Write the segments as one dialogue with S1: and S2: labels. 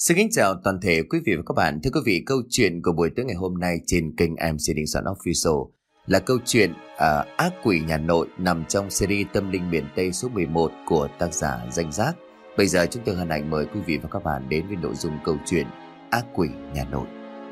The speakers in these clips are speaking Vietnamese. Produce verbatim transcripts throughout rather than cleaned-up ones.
S1: Xin kính chào toàn thể quý vị và các bạn. Thưa quý vị, câu chuyện của buổi tối ngày hôm nay trên kênh em xê Đình Soạn Official là câu chuyện uh, Ác Quỷ Nhà Nội nằm trong series Tâm Linh Miền Tây số mười một của tác giả Danh Giác. Bây giờ chúng tôi hân hạnh mời quý vị và các bạn đến với nội dung câu chuyện Ác Quỷ Nhà Nội.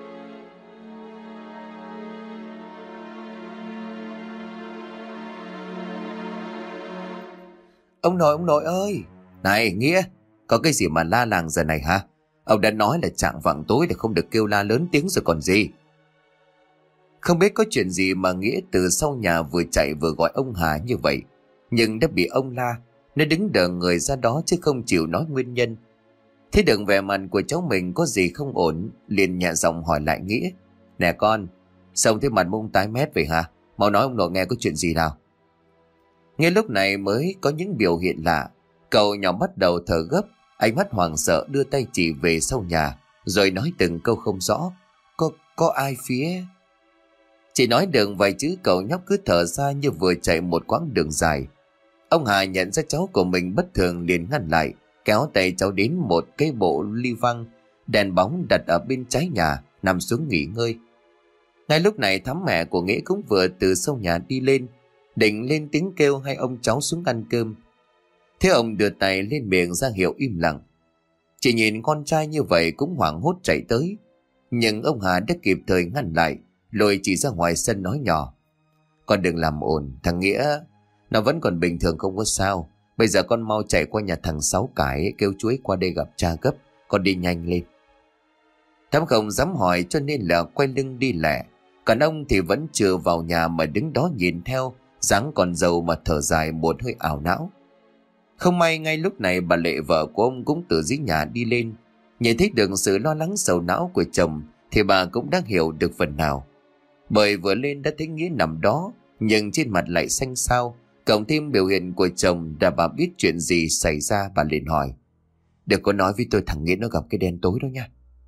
S1: Ông nội, ông nội ơi! Này, Nghĩa, có cái gì mà la làng giờ này hả? Ông đã nói là chạng vạng tối để không được kêu la lớn tiếng rồi còn gì. Không biết có chuyện gì mà Nghĩa từ sau nhà vừa chạy vừa gọi ông Hà như vậy. Nhưng đã bị ông la. Nó đứng đờ người ra đó chứ không chịu nói nguyên nhân. Thấy được vẻ mặt của cháu mình có gì không ổn, liền nhẹ giọng hỏi lại Nghĩa. Nè con, sao thấy mặt mông tái mét vậy hả? Mau nói ông nội nghe có chuyện gì nào. Nghe lúc này mới có những biểu hiện lạ. Cậu nhỏ bắt đầu thở gấp, ánh mắt hoảng sợ đưa tay chỉ về sau nhà, rồi nói từng câu không rõ. Có, có ai phía... Chỉ nói được vài chữ cậu nhóc cứ thở ra như vừa chạy một quãng đường dài. Ông Hà nhận ra cháu của mình bất thường liền ngăn lại, kéo tay cháu đến một cái bộ ly văng, đèn bóng đặt ở bên trái nhà, nằm xuống nghỉ ngơi. Ngay lúc này thắm mẹ của Nghĩa cũng vừa từ sau nhà đi lên, định lên tiếng kêu hai ông cháu xuống ăn cơm. Thế ông đưa tay lên miệng ra hiệu im lặng. Chỉ nhìn con trai như vậy cũng hoảng hốt chạy tới. Nhưng ông Hà đã kịp thời ngăn lại, lôi chỉ ra ngoài sân nói nhỏ. Con đừng làm ồn, thằng Nghĩa nó vẫn còn bình thường không có sao. Bây giờ con mau chạy qua nhà thằng Sáu Cải kêu chú ấy qua đây gặp cha gấp. Con đi nhanh lên. Thắm không dám hỏi cho nên là quay lưng đi lẹ. Còn ông thì vẫn chưa vào nhà mà đứng đó nhìn theo, dáng còn giàu mà thở dài một hơi ảo não. Không may ngay lúc này bà Lệ vợ của ông cũng từ dưới nhà đi lên. Nhìn thấy được sự lo lắng sầu não của chồng thì bà cũng đã hiểu được phần nào. Bởi vừa lên đã thấy Nghĩa nằm đó, nhưng trên mặt lại xanh xao, cộng thêm biểu hiện của chồng đã bà biết chuyện gì xảy ra. Bà liền hỏi: Đừng có nói với tôi thằng Nghĩa nó gặp cái đen tối đó nha.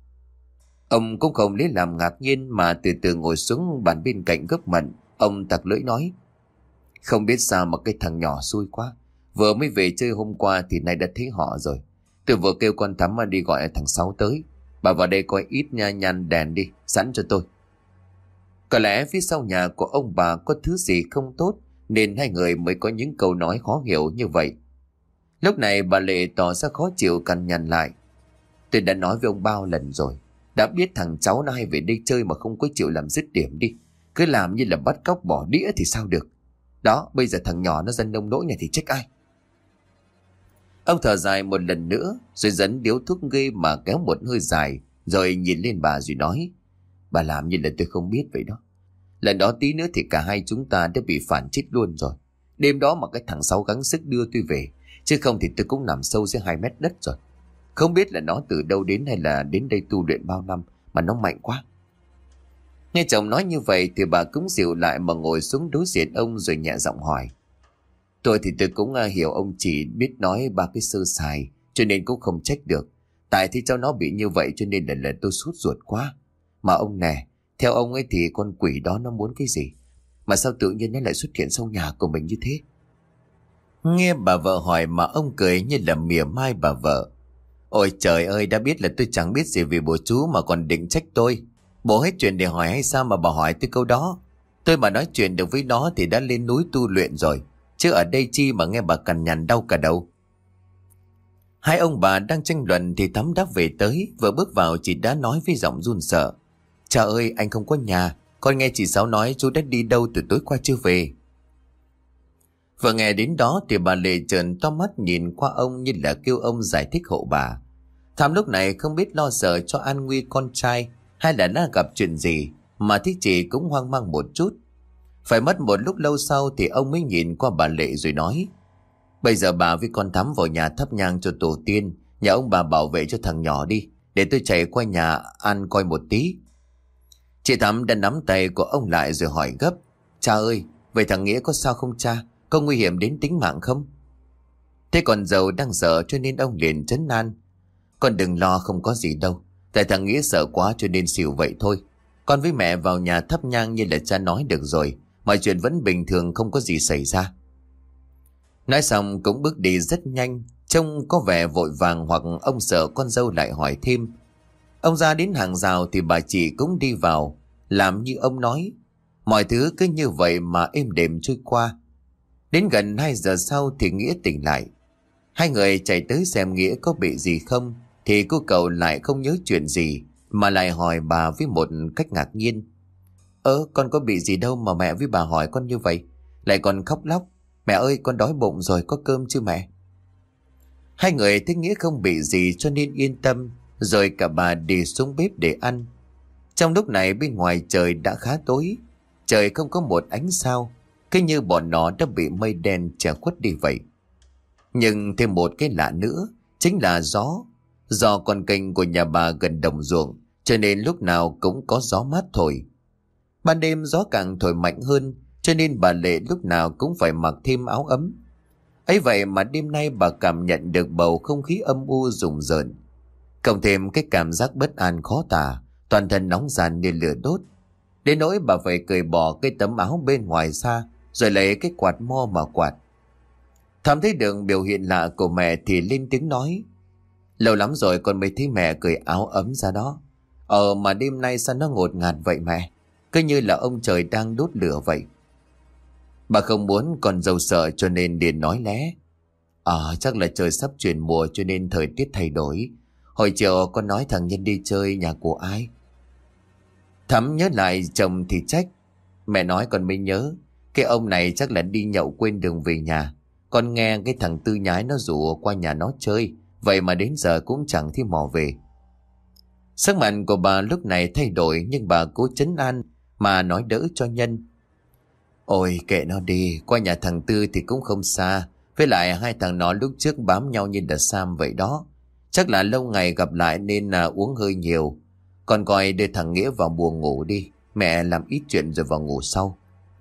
S1: Ông cũng không lấy làm ngạc nhiên mà từ từ ngồi xuống bàn bên cạnh gấp mận. Ông tặc lưỡi nói: Không biết sao mà cái thằng nhỏ xui quá. Vừa mới về chơi hôm qua thì nay đã thấy họ rồi. Tôi vừa kêu con Thắm đi gọi thằng Sáu tới. Bà vào đây coi ít nha, nhăn đèn đi, sẵn cho tôi. Có lẽ phía sau nhà của ông bà có thứ gì không tốt, nên hai người mới có những câu nói khó hiểu như vậy. Lúc này bà Lệ tỏ ra khó chịu cằn nhằn lại. Tôi đã nói với ông bao lần rồi. Đã biết thằng cháu nó hay về đây chơi mà không có chịu làm dứt điểm đi. Cứ làm như là bắt cóc bỏ đĩa thì sao được. Đó, bây giờ thằng nhỏ nó dân nông nỗi này thì trách ai. Ông thở dài một lần nữa, rồi dẫn điếu thuốc ghê mà kéo một hơi dài, rồi nhìn lên bà rồi nói: Bà làm như là tôi không biết vậy đó. Lần đó tí nữa thì cả hai chúng ta đã bị phản chết luôn rồi. Đêm đó mà cái thằng Sáu gắng sức đưa tôi về, chứ không thì tôi cũng nằm sâu dưới hai mét đất rồi. Không biết là nó từ đâu đến hay là đến đây tu luyện bao năm mà nó mạnh quá. Nghe chồng nói như vậy thì bà cũng dịu lại mà ngồi xuống đối diện ông rồi nhẹ giọng hỏi: Tôi thì tôi cũng hiểu ông chỉ biết nói ba cái sơ sài, cho nên cũng không trách được. Tại thì cho nó bị như vậy cho nên lần lần tôi sốt ruột quá. Mà ông nè, theo ông ấy thì con quỷ đó nó muốn cái gì? Mà sao tự nhiên nó lại xuất hiện sau nhà của mình như thế? Nghe bà vợ hỏi mà ông cười như là mỉa mai bà vợ. Ôi trời ơi, đã biết là tôi chẳng biết gì về bố chú mà còn định trách tôi. Bố hết chuyện để hỏi hay sao mà bà hỏi tôi câu đó? Tôi mà nói chuyện được với nó thì đã lên núi tu luyện rồi. Chứ ở đây chi mà nghe bà cằn nhằn đau cả đầu. Hai ông bà đang tranh luận thì Thắm đã về tới. Vừa bước vào chị đã nói với giọng run sợ: Trời ơi, anh không có nhà. Con nghe chị Sáu nói chú đã đi đâu từ tối qua chưa về. Vừa nghe đến đó thì bà Lệ trợn to mắt nhìn qua ông như là kêu ông giải thích hộ bà. Thắm lúc này không biết lo sợ cho an nguy con trai hay là đã gặp chuyện gì, mà thích chị cũng hoang mang một chút. Phải mất một lúc lâu sau thì ông mới nhìn qua bà Lệ rồi nói: Bây giờ bà với con Thắm vào nhà thắp nhang cho tổ tiên, nhà ông bà bảo vệ cho thằng nhỏ đi, để tôi chạy qua nhà ăn coi một tí. Chị Thắm đã nắm tay của ông lại rồi hỏi gấp: Cha ơi, vậy thằng Nghĩa có sao không cha? Có nguy hiểm đến tính mạng không? Thế con dâu đang sợ cho nên ông liền trấn an: Con đừng lo, không có gì đâu. Tại thằng Nghĩa sợ quá cho nên xỉu vậy thôi. Con với mẹ vào nhà thắp nhang như là cha nói được rồi. Mọi chuyện vẫn bình thường, không có gì xảy ra. Nói xong cũng bước đi rất nhanh. trông có vẻ vội vàng hoặc ông sợ con dâu lại hỏi thêm. Ông ra đến hàng rào thì bà chị cũng đi vào, làm như ông nói. Mọi thứ cứ như vậy mà êm đềm trôi qua. Đến gần hai giờ sau thì Nghĩa tỉnh lại. Hai người chạy tới xem Nghĩa có bị gì không, thì cô cậu lại không nhớ chuyện gì, mà lại hỏi bà với một cách ngạc nhiên. Ơ, con có bị gì đâu mà mẹ với bà hỏi con như vậy, lại còn khóc lóc. Mẹ ơi, con đói bụng rồi, có cơm chưa mẹ? Hai người thấy Nghĩa không bị gì cho nên yên tâm, rồi cả bà đi xuống bếp để ăn. Trong lúc này bên ngoài trời đã khá tối, trời không có một ánh sao, cứ như bọn nó đã bị mây đen che khuất đi vậy. Nhưng thêm một cái lạ nữa, chính là gió. Do con kênh của nhà bà gần đồng ruộng, cho nên lúc nào cũng có gió mát thổi. Ban đêm gió càng thổi mạnh hơn, cho nên bà Lệ lúc nào cũng phải mặc thêm áo ấm. Ấy vậy mà đêm nay bà cảm nhận được bầu không khí âm u rùng rợn, cộng thêm cái cảm giác bất an khó tả, toàn thân nóng ràn như lửa đốt. Đến nỗi bà phải cởi bỏ cái tấm áo bên ngoài ra, rồi lấy cái quạt mo mà quạt. Thắm thấy được biểu hiện lạ của mẹ thì lên tiếng nói. Lâu lắm rồi con mới thấy mẹ cởi áo ấm ra đó. Ờ mà đêm nay sao nó ngột ngạt vậy mẹ? Cứ như là ông trời đang đốt lửa vậy. Bà không muốn con dâu sợ cho nên liền nói lé. Ờ chắc là trời sắp chuyển mùa cho nên thời tiết thay đổi. Hồi chiều con nói thằng Nhân đi chơi nhà của ai? Thắm nhớ lại chồng thì trách. Mẹ nói con mới nhớ, cái ông này chắc là đi nhậu quên đường về nhà. Con nghe cái thằng Tư nhái nó rủ qua nhà nó chơi, vậy mà đến giờ cũng chẳng thấy mò về. Sắc mặt của bà lúc này thay đổi, nhưng bà cố trấn an mà nói đỡ cho Nhân. Ôi kệ nó đi, qua nhà thằng Tư thì cũng không xa. Với lại hai thằng nó lúc trước bám nhau như là Sam vậy đó. Chắc là lâu ngày gặp lại nên là uống hơi nhiều. Con coi đưa thằng Nghĩa vào buồng ngủ đi, mẹ làm ít chuyện rồi vào ngủ sau.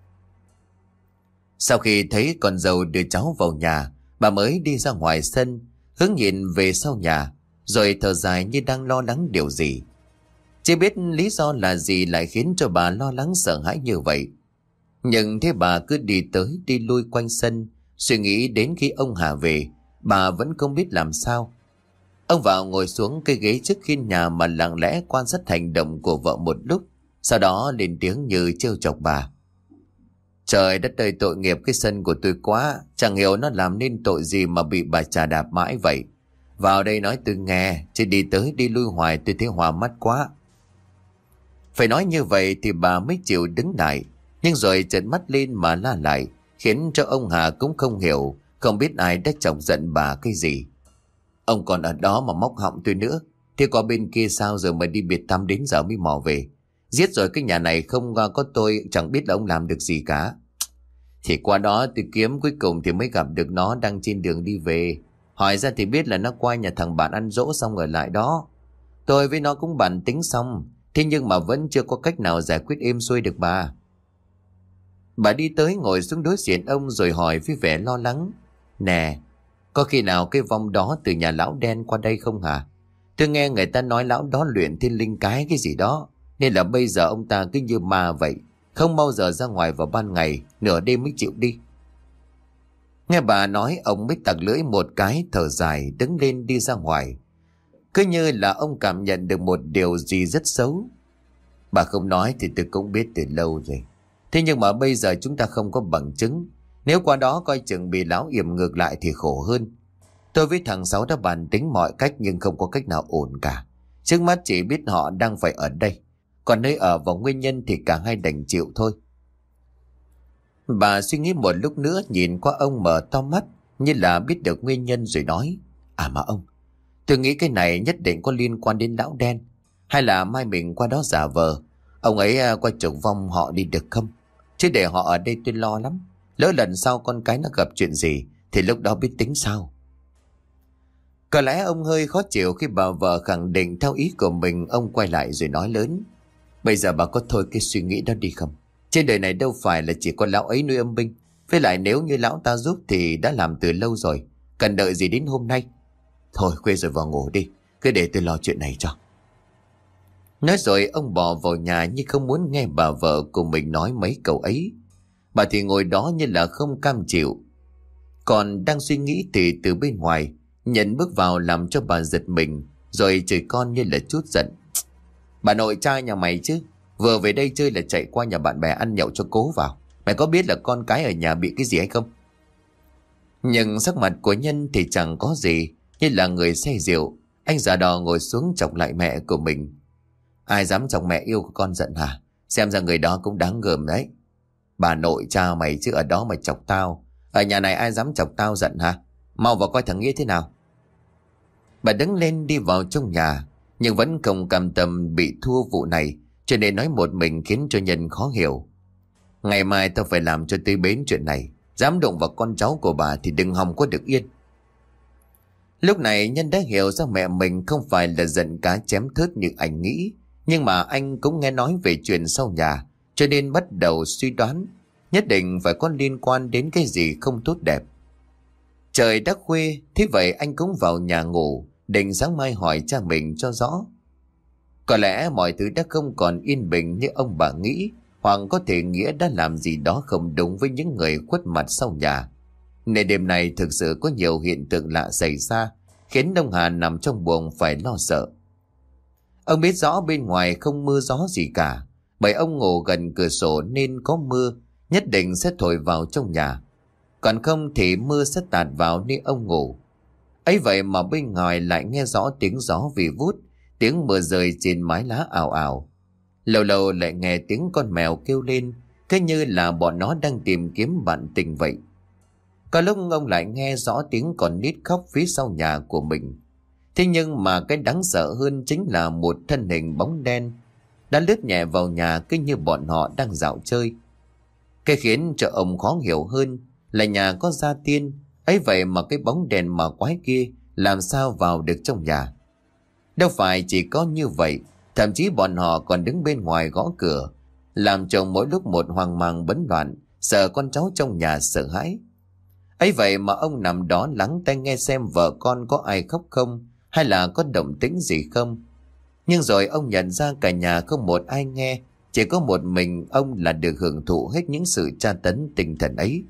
S1: Sau khi thấy con dâu đưa cháu vào nhà, bà mới đi ra ngoài sân, hướng nhìn về sau nhà, rồi thở dài như đang lo lắng điều gì. Chưa biết lý do là gì lại khiến cho bà lo lắng sợ hãi như vậy. Nhưng thế bà cứ đi tới đi lui quanh sân, suy nghĩ đến khi ông Hà về, bà vẫn không biết làm sao. Ông vào ngồi xuống cái ghế trước hiên nhà mà lặng lẽ quan sát hành động của vợ một lúc, sau đó lên tiếng như trêu chọc bà. Trời đất ơi, tội nghiệp cái sân của tôi quá, chẳng hiểu nó làm nên tội gì mà bị bà chà đạp mãi vậy. Vào đây nói tôi nghe, chứ đi tới đi lui hoài tôi thấy hòa mắt quá. Phải nói như vậy thì bà mới chịu đứng lại, nhưng rồi trợn mắt lên mà la lại, khiến cho ông Hà cũng không hiểu, không biết ai đã chọc giận bà cái gì. Ông còn ở đó mà móc họng tôi nữa, thế qua bên kia sao giờ mà đi biệt thăm đến giờ mới mò về. Giết rồi cái nhà này không có tôi chẳng biết là ông làm được gì cả. Thì qua đó tôi kiếm, cuối cùng thì mới gặp được nó đang trên đường đi về. Hỏi ra thì biết là nó qua nhà thằng bạn ăn dỗ xong ở lại đó. Tôi với nó cũng bàn tính xong, thế nhưng mà vẫn chưa có cách nào giải quyết êm xuôi được bà. Bà đi tới ngồi xuống đối diện ông rồi hỏi với vẻ lo lắng. Nè, có khi nào cái vong đó từ nhà lão đen qua đây không hả? Tôi nghe người ta nói lão đó luyện thiên linh cái cái gì đó, nên là bây giờ ông ta cứ như ma vậy, không bao giờ ra ngoài vào ban ngày, nửa đêm mới chịu đi. Nghe bà nói, ông mới tặc lưỡi một cái, thở dài đứng lên đi ra ngoài. Cứ như là ông cảm nhận được một điều gì rất xấu. Bà không nói thì tôi cũng biết từ lâu rồi. Thế nhưng mà bây giờ chúng ta không có bằng chứng. Nếu qua đó coi chừng bị lão yểm ngược lại thì khổ hơn. Tôi với thằng Sáu đã bàn tính mọi cách nhưng không có cách nào ổn cả. Trước mắt chỉ biết họ đang phải ở đây, còn nơi ở và nguyên nhân thì cả hai đành chịu thôi. Bà suy nghĩ một lúc nữa, nhìn qua ông mở to mắt như là biết được nguyên nhân rồi nói. À mà ông, tôi nghĩ cái này nhất định có liên quan đến lão đen. Hay là mai mình qua đó giả vờ ông ấy qua trục vong họ đi được không? Chứ để họ ở đây tôi lo lắm. Lỡ lần sau con cái nó gặp chuyện gì thì lúc đó biết tính sao. Có lẽ ông hơi khó chịu khi bà vợ khẳng định theo ý của mình. Ông quay lại rồi nói lớn. Bây giờ bà có thôi cái suy nghĩ đó đi không? Trên đời này đâu phải là chỉ có lão ấy nuôi âm binh. Với lại nếu như lão ta giúp thì đã làm từ lâu rồi, cần đợi gì đến hôm nay. Thôi khuya rồi vào ngủ đi, cứ để tôi lo chuyện này cho. Nói rồi ông bỏ vào nhà nhưng không muốn nghe bà vợ của mình nói mấy câu ấy. Bà thì ngồi đó như là không cam chịu. Còn đang suy nghĩ thì từ bên ngoài Nhân bước vào làm cho bà giật mình, rồi chửi con như là chút giận. Bà nội trai nhà mày chứ, vừa về đây chơi là chạy qua nhà bạn bè ăn nhậu cho cố vào. Mày có biết là con cái ở nhà bị cái gì hay không? Nhưng sắc mặt của Nhân thì chẳng có gì, như là người say rượu. Anh già đò ngồi xuống chọc lại mẹ của mình. Ai dám chọc mẹ yêu của con giận hả? Xem ra người đó cũng đáng gờm đấy. Bà nội cha mày chứ ở đó mà chọc tao. Ở nhà này ai dám chọc tao giận hả? Mau vào coi thằng Nghĩa thế nào. Bà đứng lên đi vào trong nhà, nhưng vẫn không cam tâm bị thua vụ này, cho nên nói một mình khiến cho Nhân khó hiểu. Ngày mai tao phải làm cho tới bến chuyện này. Dám động vào con cháu của bà thì đừng hòng có được yên. Lúc này Nhân đã hiểu ra mẹ mình không phải là giận cá chém thớt như anh nghĩ. Nhưng mà anh cũng nghe nói về chuyện sau nhà, cho nên bắt đầu suy đoán nhất định phải có liên quan đến cái gì không tốt đẹp. Trời đã khuya, thế vậy anh cũng vào nhà ngủ, định sáng mai hỏi cha mình cho rõ. Có lẽ mọi thứ đã không còn yên bình như ông bà nghĩ, hoặc có thể Nghĩa đã làm gì đó không đúng với những người khuất mặt sau nhà. Nên đêm này thực sự có nhiều hiện tượng lạ xảy ra, khiến ông Hà nằm trong buồng phải lo sợ. Ông biết rõ bên ngoài không mưa gió gì cả, bởi ông ngủ gần cửa sổ nên có mưa nhất định sẽ thổi vào trong nhà. Còn không thì mưa sẽ tạt vào nơi ông ngủ. Ấy vậy mà bên ngoài lại nghe rõ tiếng gió vì vút, tiếng mưa rơi trên mái lá ào ào. Lâu lâu lại nghe tiếng con mèo kêu lên, cứ như là bọn nó đang tìm kiếm bạn tình vậy. Có lúc ông lại nghe rõ tiếng con nít khóc phía sau nhà của mình. Thế nhưng mà cái đáng sợ hơn chính là một thân hình bóng đen đã lướt nhẹ vào nhà, cứ như bọn họ đang dạo chơi. Cái khiến cho ông khó hiểu hơn là nhà có gia tiên, ấy vậy mà cái bóng đèn mà quái kia làm sao vào được trong nhà. Đâu phải chỉ có như vậy, thậm chí bọn họ còn đứng bên ngoài gõ cửa, làm chồng mỗi lúc một hoang mang bấn loạn, sợ con cháu trong nhà sợ hãi. Ấy vậy mà ông nằm đó lắng tai nghe xem vợ con có ai khóc không, hay là có động tĩnh gì không. Nhưng rồi ông nhận ra cả nhà không một ai nghe, chỉ có một mình ông là được hưởng thụ hết những sự tra tấn tinh thần ấy.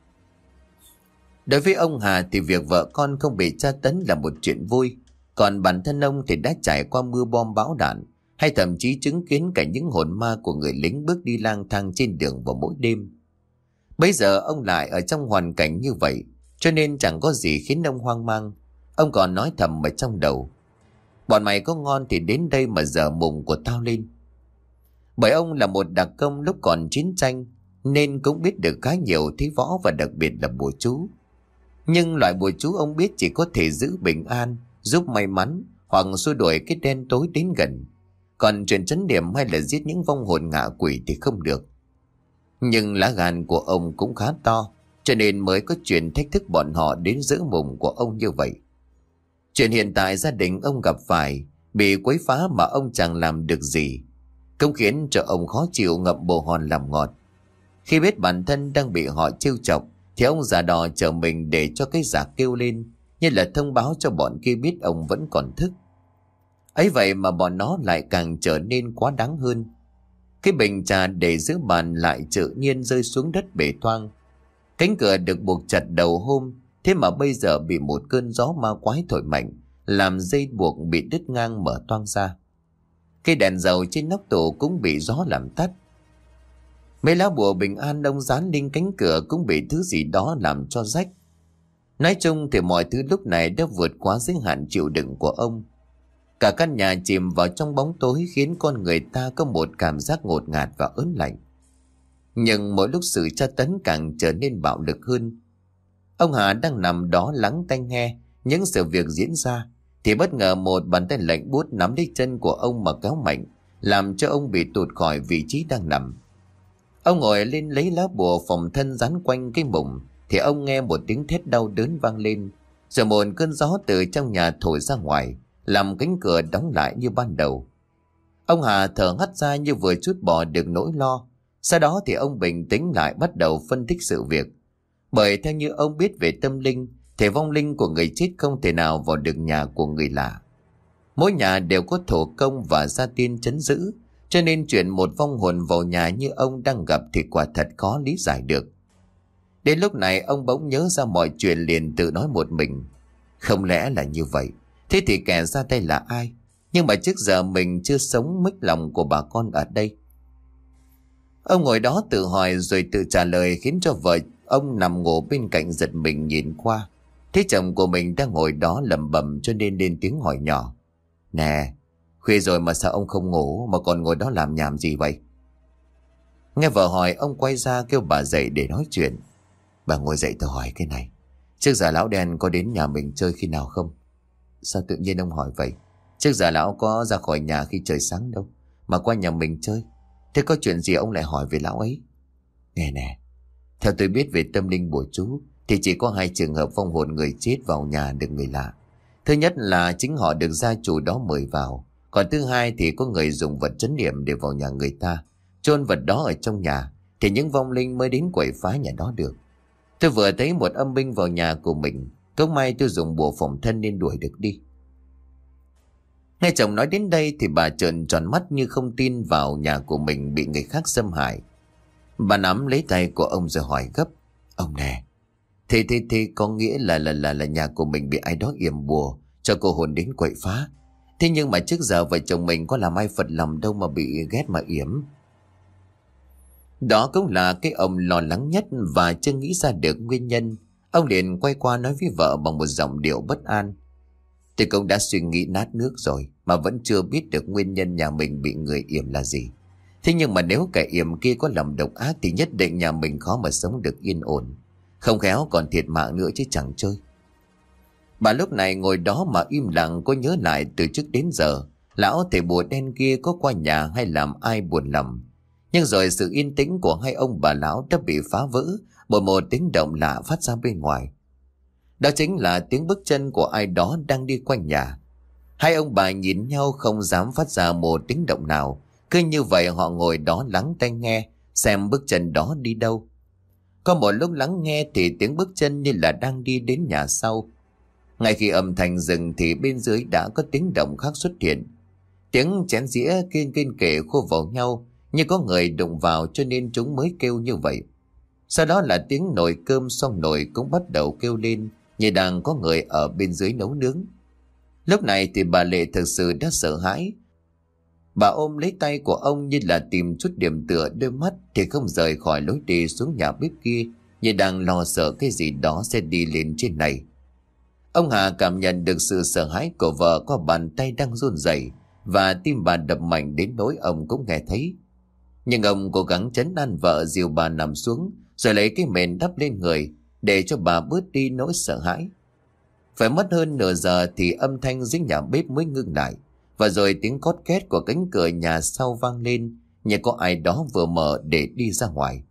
S1: Đối với ông Hà thì việc vợ con không bị tra tấn là một chuyện vui, còn bản thân ông thì đã trải qua mưa bom bão đạn, hay thậm chí chứng kiến cả những hồn ma của người lính bước đi lang thang trên đường vào mỗi đêm. Bây giờ ông lại ở trong hoàn cảnh như vậy, cho nên chẳng có gì khiến ông hoang mang. Ông còn nói thầm ở trong đầu: bọn mày có ngon thì đến đây mà dở mùng của tao lên. Bởi ông là một đặc công lúc còn chiến tranh, nên cũng biết được khá nhiều thế võ và đặc biệt là bùa chú. Nhưng loại bùa chú ông biết chỉ có thể giữ bình an, giúp may mắn, hoặc xua đuổi cái đen tối đến gần. Còn chuyện trấn điểm hay là giết những vong hồn ngạ quỷ thì không được. Nhưng lá gan của ông cũng khá to, cho nên mới có chuyện thách thức bọn họ đến giữ mùng của ông như vậy. Chuyện hiện tại gia đình ông gặp phải bị quấy phá mà ông chẳng làm được gì, cũng khiến cho ông khó chịu ngậm bồ hòn làm ngọt. Khi biết bản thân đang bị họ trêu chọc, thì ông già đò chờ mình để cho cái giả kêu lên, như là thông báo cho bọn kia biết ông vẫn còn thức. Ấy vậy mà bọn nó lại càng trở nên quá đáng hơn. Cái bình trà để giữa bàn lại tự nhiên rơi xuống đất bể toang. Cánh cửa được buộc chặt đầu hôm, thế mà bây giờ bị một cơn gió ma quái thổi mạnh, làm dây buộc bị đứt ngang mở toang ra. Cây đèn dầu trên nóc tủ cũng bị gió làm tắt. Mấy lá bùa bình an ông dán lên cánh cửa cũng bị thứ gì đó làm cho rách. Nói chung thì mọi thứ lúc này đã vượt quá giới hạn chịu đựng của ông. Cả căn nhà chìm vào trong bóng tối, khiến con người ta có một cảm giác ngột ngạt và ớn lạnh. Nhưng mỗi lúc sự tra tấn càng trở nên bạo lực hơn. Ông Hà đang nằm đó lắng tai nghe những sự việc diễn ra, thì bất ngờ một bàn tay lạnh buốt nắm lấy chân của ông mà kéo mạnh, làm cho ông bị tụt khỏi vị trí đang nằm. Ông ngồi lên lấy lá bùa phòng thân dán quanh cái mùng, thì ông nghe một tiếng thét đau đớn vang lên, rồi một cơn gió từ trong nhà thổi ra ngoài, làm cánh cửa đóng lại như ban đầu. Ông Hà thở hắt ra như vừa trút bỏ được nỗi lo. Sau đó thì ông bình tĩnh lại, bắt đầu phân tích sự việc. Bởi theo như ông biết về tâm linh, thì vong linh của người chết không thể nào vào được nhà của người lạ. Mỗi nhà đều có thổ công và gia tiên trấn giữ, cho nên chuyện một vong hồn vào nhà như ông đang gặp thì quả thật khó lý giải được. Đến lúc này ông bỗng nhớ ra mọi chuyện, liền tự nói một mình: Không lẽ là như vậy? Thế thì kẻ ra tay là ai? Nhưng mà trước giờ mình chưa sống mếch lòng của bà con ở đây. Ông ngồi đó tự hỏi rồi tự trả lời, khiến cho vợ ông nằm ngủ bên cạnh giật mình nhìn qua. Thấy chồng của mình đang ngồi đó lẩm bẩm, cho nên lên tiếng hỏi nhỏ: Nè, khuya rồi mà sao ông không ngủ mà còn ngồi đó làm nhảm gì vậy? Nghe vợ hỏi, ông quay ra kêu bà dậy để nói chuyện. Bà ngồi dậy, tôi hỏi cái này. Trước giờ lão đen có đến nhà mình chơi khi nào không? Sao tự nhiên ông hỏi vậy? Trước giờ lão có ra khỏi nhà khi trời sáng đâu, mà qua nhà mình chơi. Thế có chuyện gì ông lại hỏi về lão ấy? Nghe nè, theo tôi biết về tâm linh bùa chú thì chỉ có hai trường hợp vong hồn người chết vào nhà được người lạ. Thứ nhất là chính họ được gia chủ đó mời vào. Còn thứ hai thì có người dùng vật trấn niệm để vào nhà người ta, chôn vật đó ở trong nhà, thì những vong linh mới đến quậy phá nhà đó được. Tôi vừa thấy một âm binh vào nhà của mình, cũng may tôi dùng bùa phòng thân nên đuổi được đi. Nghe chồng nói đến đây thì bà trợn tròn mắt như không tin vào nhà của mình bị người khác xâm hại. Bà nắm lấy tay của ông rồi hỏi gấp: Ông nè, thế thế thế có nghĩa là là là là nhà của mình bị ai đó yểm bùa cho cô hồn đến quậy phá? Thế nhưng mà trước giờ vợ chồng mình có làm ai phật lòng đâu mà bị ghét mà yểm. Đó cũng là cái ông lo lắng nhất và chưa nghĩ ra được nguyên nhân. Ông liền quay qua nói với vợ bằng một giọng điệu bất an: Tôi cũng đã suy nghĩ nát nước rồi mà vẫn chưa biết được nguyên nhân nhà mình bị người yểm là gì. Thế nhưng mà nếu kẻ yểm kia có lòng độc ác thì nhất định nhà mình khó mà sống được yên ổn. Không khéo còn thiệt mạng nữa chứ chẳng chơi. Bà lúc này ngồi đó mà im lặng, có nhớ lại từ trước đến giờ lão thầy bùa đen kia có qua nhà hay làm ai buồn lòng. Nhưng rồi sự yên tĩnh của hai ông bà lão đã bị phá vỡ bởi một tiếng động lạ phát ra bên ngoài. Đó chính là tiếng bước chân của ai đó đang đi quanh nhà. Hai ông bà nhìn nhau không dám phát ra một tiếng động nào. Cứ như vậy họ ngồi đó lắng tai nghe xem bước chân đó đi đâu. Có một lúc lắng nghe thì tiếng bước chân như là đang đi đến nhà sau. Ngay khi âm thanh dừng thì bên dưới đã có tiếng động khác xuất hiện. Tiếng chén dĩa kiên kiên kể khô vào nhau, như có người đụng vào cho nên chúng mới kêu như vậy. Sau đó là tiếng nồi cơm xong nồi cũng bắt đầu kêu lên, như đang có người ở bên dưới nấu nướng. Lúc này thì bà Lệ thực sự đã sợ hãi. Bà ôm lấy tay của ông như là tìm chút điểm tựa, đôi mắt thì không rời khỏi lối đi xuống nhà bếp kia, như đang lo sợ cái gì đó sẽ đi lên trên này. Ông Hà cảm nhận được sự sợ hãi của vợ qua bàn tay đang run rẩy, và tim bà đập mạnh đến nỗi ông cũng nghe thấy. Nhưng ông cố gắng trấn an vợ, dìu bà nằm xuống rồi lấy cái mền đắp lên người để cho bà bớt đi nỗi sợ hãi. Phải mất hơn nửa giờ thì âm thanh dưới nhà bếp mới ngưng lại, và rồi tiếng cót két của cánh cửa nhà sau vang lên, như có ai đó vừa mở để đi ra ngoài.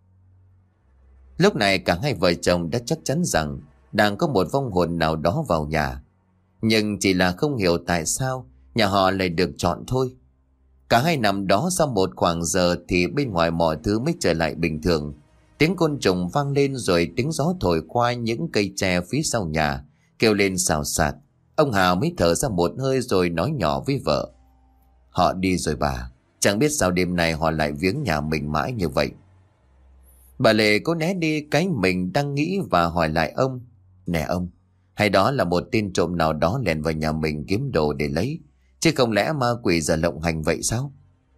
S1: Lúc này cả hai vợ chồng đã chắc chắn rằng đang có một vong hồn nào đó vào nhà, nhưng chỉ là không hiểu tại sao nhà họ lại được chọn thôi. Cả hai nằm đó sau một khoảng giờ thì bên ngoài mọi thứ mới trở lại bình thường. Tiếng côn trùng vang lên, rồi tiếng gió thổi qua những cây tre phía sau nhà kêu lên xào xạc. Ông Hà mới thở ra một hơi rồi nói nhỏ với vợ: Họ đi rồi bà, chẳng biết sao đêm nay họ lại viếng nhà mình mãi như vậy. Bà Lệ cố né đi cái mình đang nghĩ và hỏi lại ông: Nè ông, hay đó là một tên trộm nào đó lèn vào nhà mình kiếm đồ để lấy, chứ không lẽ ma quỷ giờ lộng hành vậy sao?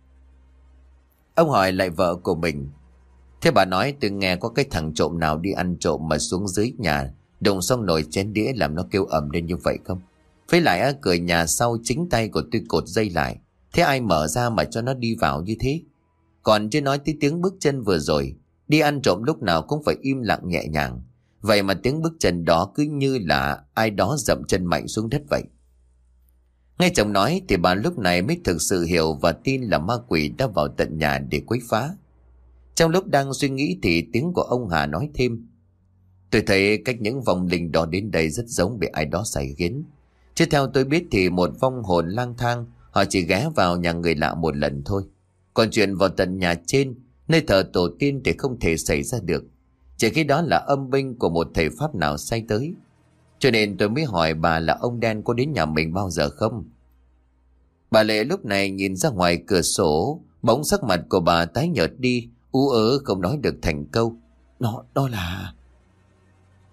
S1: Ông hỏi lại vợ của mình: Thế bà nói tôi nghe có cái thằng trộm nào đi ăn trộm mà xuống dưới nhà đụng xong nồi chén đĩa làm nó kêu ầm lên như vậy không? Với lại á, cửa nhà sau chính tay của tôi cột dây lại, thế ai mở ra mà cho nó đi vào như thế? Còn chưa nói tới tiếng bước chân vừa rồi, đi ăn trộm lúc nào cũng phải im lặng nhẹ nhàng, vậy mà tiếng bước chân đó cứ như là ai đó dậm chân mạnh xuống đất vậy. Nghe chồng nói thì bà lúc này mới thực sự hiểu và tin là ma quỷ đã vào tận nhà để quấy phá. Trong lúc đang suy nghĩ thì tiếng của ông Hà nói thêm: Tôi thấy cách những vong linh đó đến đây rất giống bị ai đó sai khiến. Chứ theo tôi biết thì một vong hồn lang thang, họ chỉ ghé vào nhà người lạ một lần thôi. Còn chuyện vào tận nhà trên, nơi thờ tổ tiên thì không thể xảy ra được, chỉ khi đó là âm binh của một thầy pháp nào sai tới. Cho nên tôi mới hỏi bà là ông đen có đến nhà mình bao giờ không? Bà Lệ lúc này nhìn ra ngoài cửa sổ, bỗng sắc mặt của bà tái nhợt đi, ú ớ không nói được thành câu. Nó, đó là...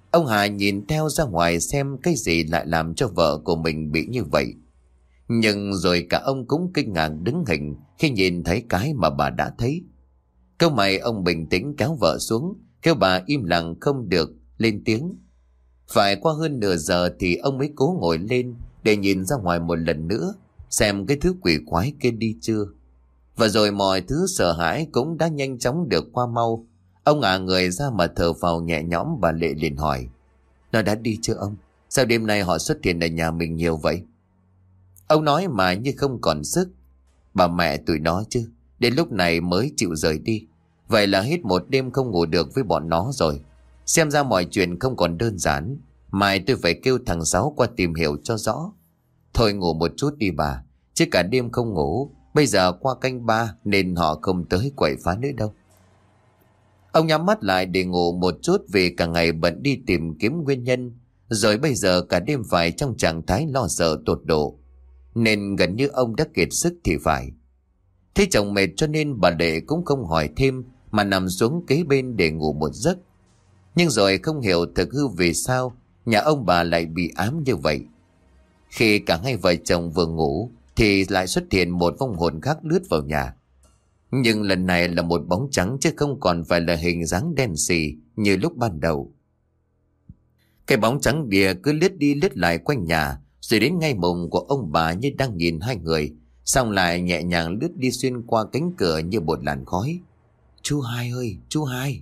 S1: Ông Hà nhìn theo ra ngoài xem cái gì lại làm cho vợ của mình bị như vậy. Nhưng rồi cả ông cũng kinh ngạc đứng hình khi nhìn thấy cái mà bà đã thấy. Câu mày ông bình tĩnh kéo vợ xuống, kêu bà im lặng không được lên tiếng. Phải qua hơn nửa giờ thì ông mới cố ngồi lên để nhìn ra ngoài một lần nữa, xem cái thứ quỷ quái kia đi chưa. Và rồi mọi thứ sợ hãi cũng đã nhanh chóng được qua mau. Ông ngả người ra mà thở phào nhẹ nhõm. Bà Lệ liền hỏi: Nó đã đi chưa ông? Sao đêm nay họ xuất hiện ở nhà mình nhiều vậy? Ông nói mà như không còn sức: Bà mẹ tụi nó chứ, đến lúc này mới chịu rời đi. Vậy là hết một đêm không ngủ được với bọn nó rồi. Xem ra mọi chuyện không còn đơn giản. Mai tôi phải kêu thằng Sáu qua tìm hiểu cho rõ. Thôi ngủ một chút đi bà, chứ cả đêm không ngủ. Bây giờ qua canh ba nên họ không tới quậy phá nữa đâu. Ông nhắm mắt lại để ngủ một chút vì cả ngày bận đi tìm kiếm nguyên nhân. Rồi bây giờ cả đêm phải trong trạng thái lo sợ tột độ, nên gần như ông đã kiệt sức thì phải. Thấy chồng mệt cho nên bà Lệ cũng không hỏi thêm mà nằm xuống kế bên để ngủ một giấc. Nhưng rồi không hiểu thực hư vì sao nhà ông bà lại bị ám như vậy. Khi cả hai vợ chồng vừa ngủ thì lại xuất hiện một vong hồn khác lướt vào nhà. Nhưng lần này là một bóng trắng chứ không còn phải là hình dáng đen xì như lúc ban đầu. Cái bóng trắng đìa cứ lướt đi lướt lại quanh nhà, rồi đến ngay mồm của ông bà như đang nhìn hai người, xong lại nhẹ nhàng lướt đi xuyên qua cánh cửa như một làn khói. Chú Hai ơi, chú Hai!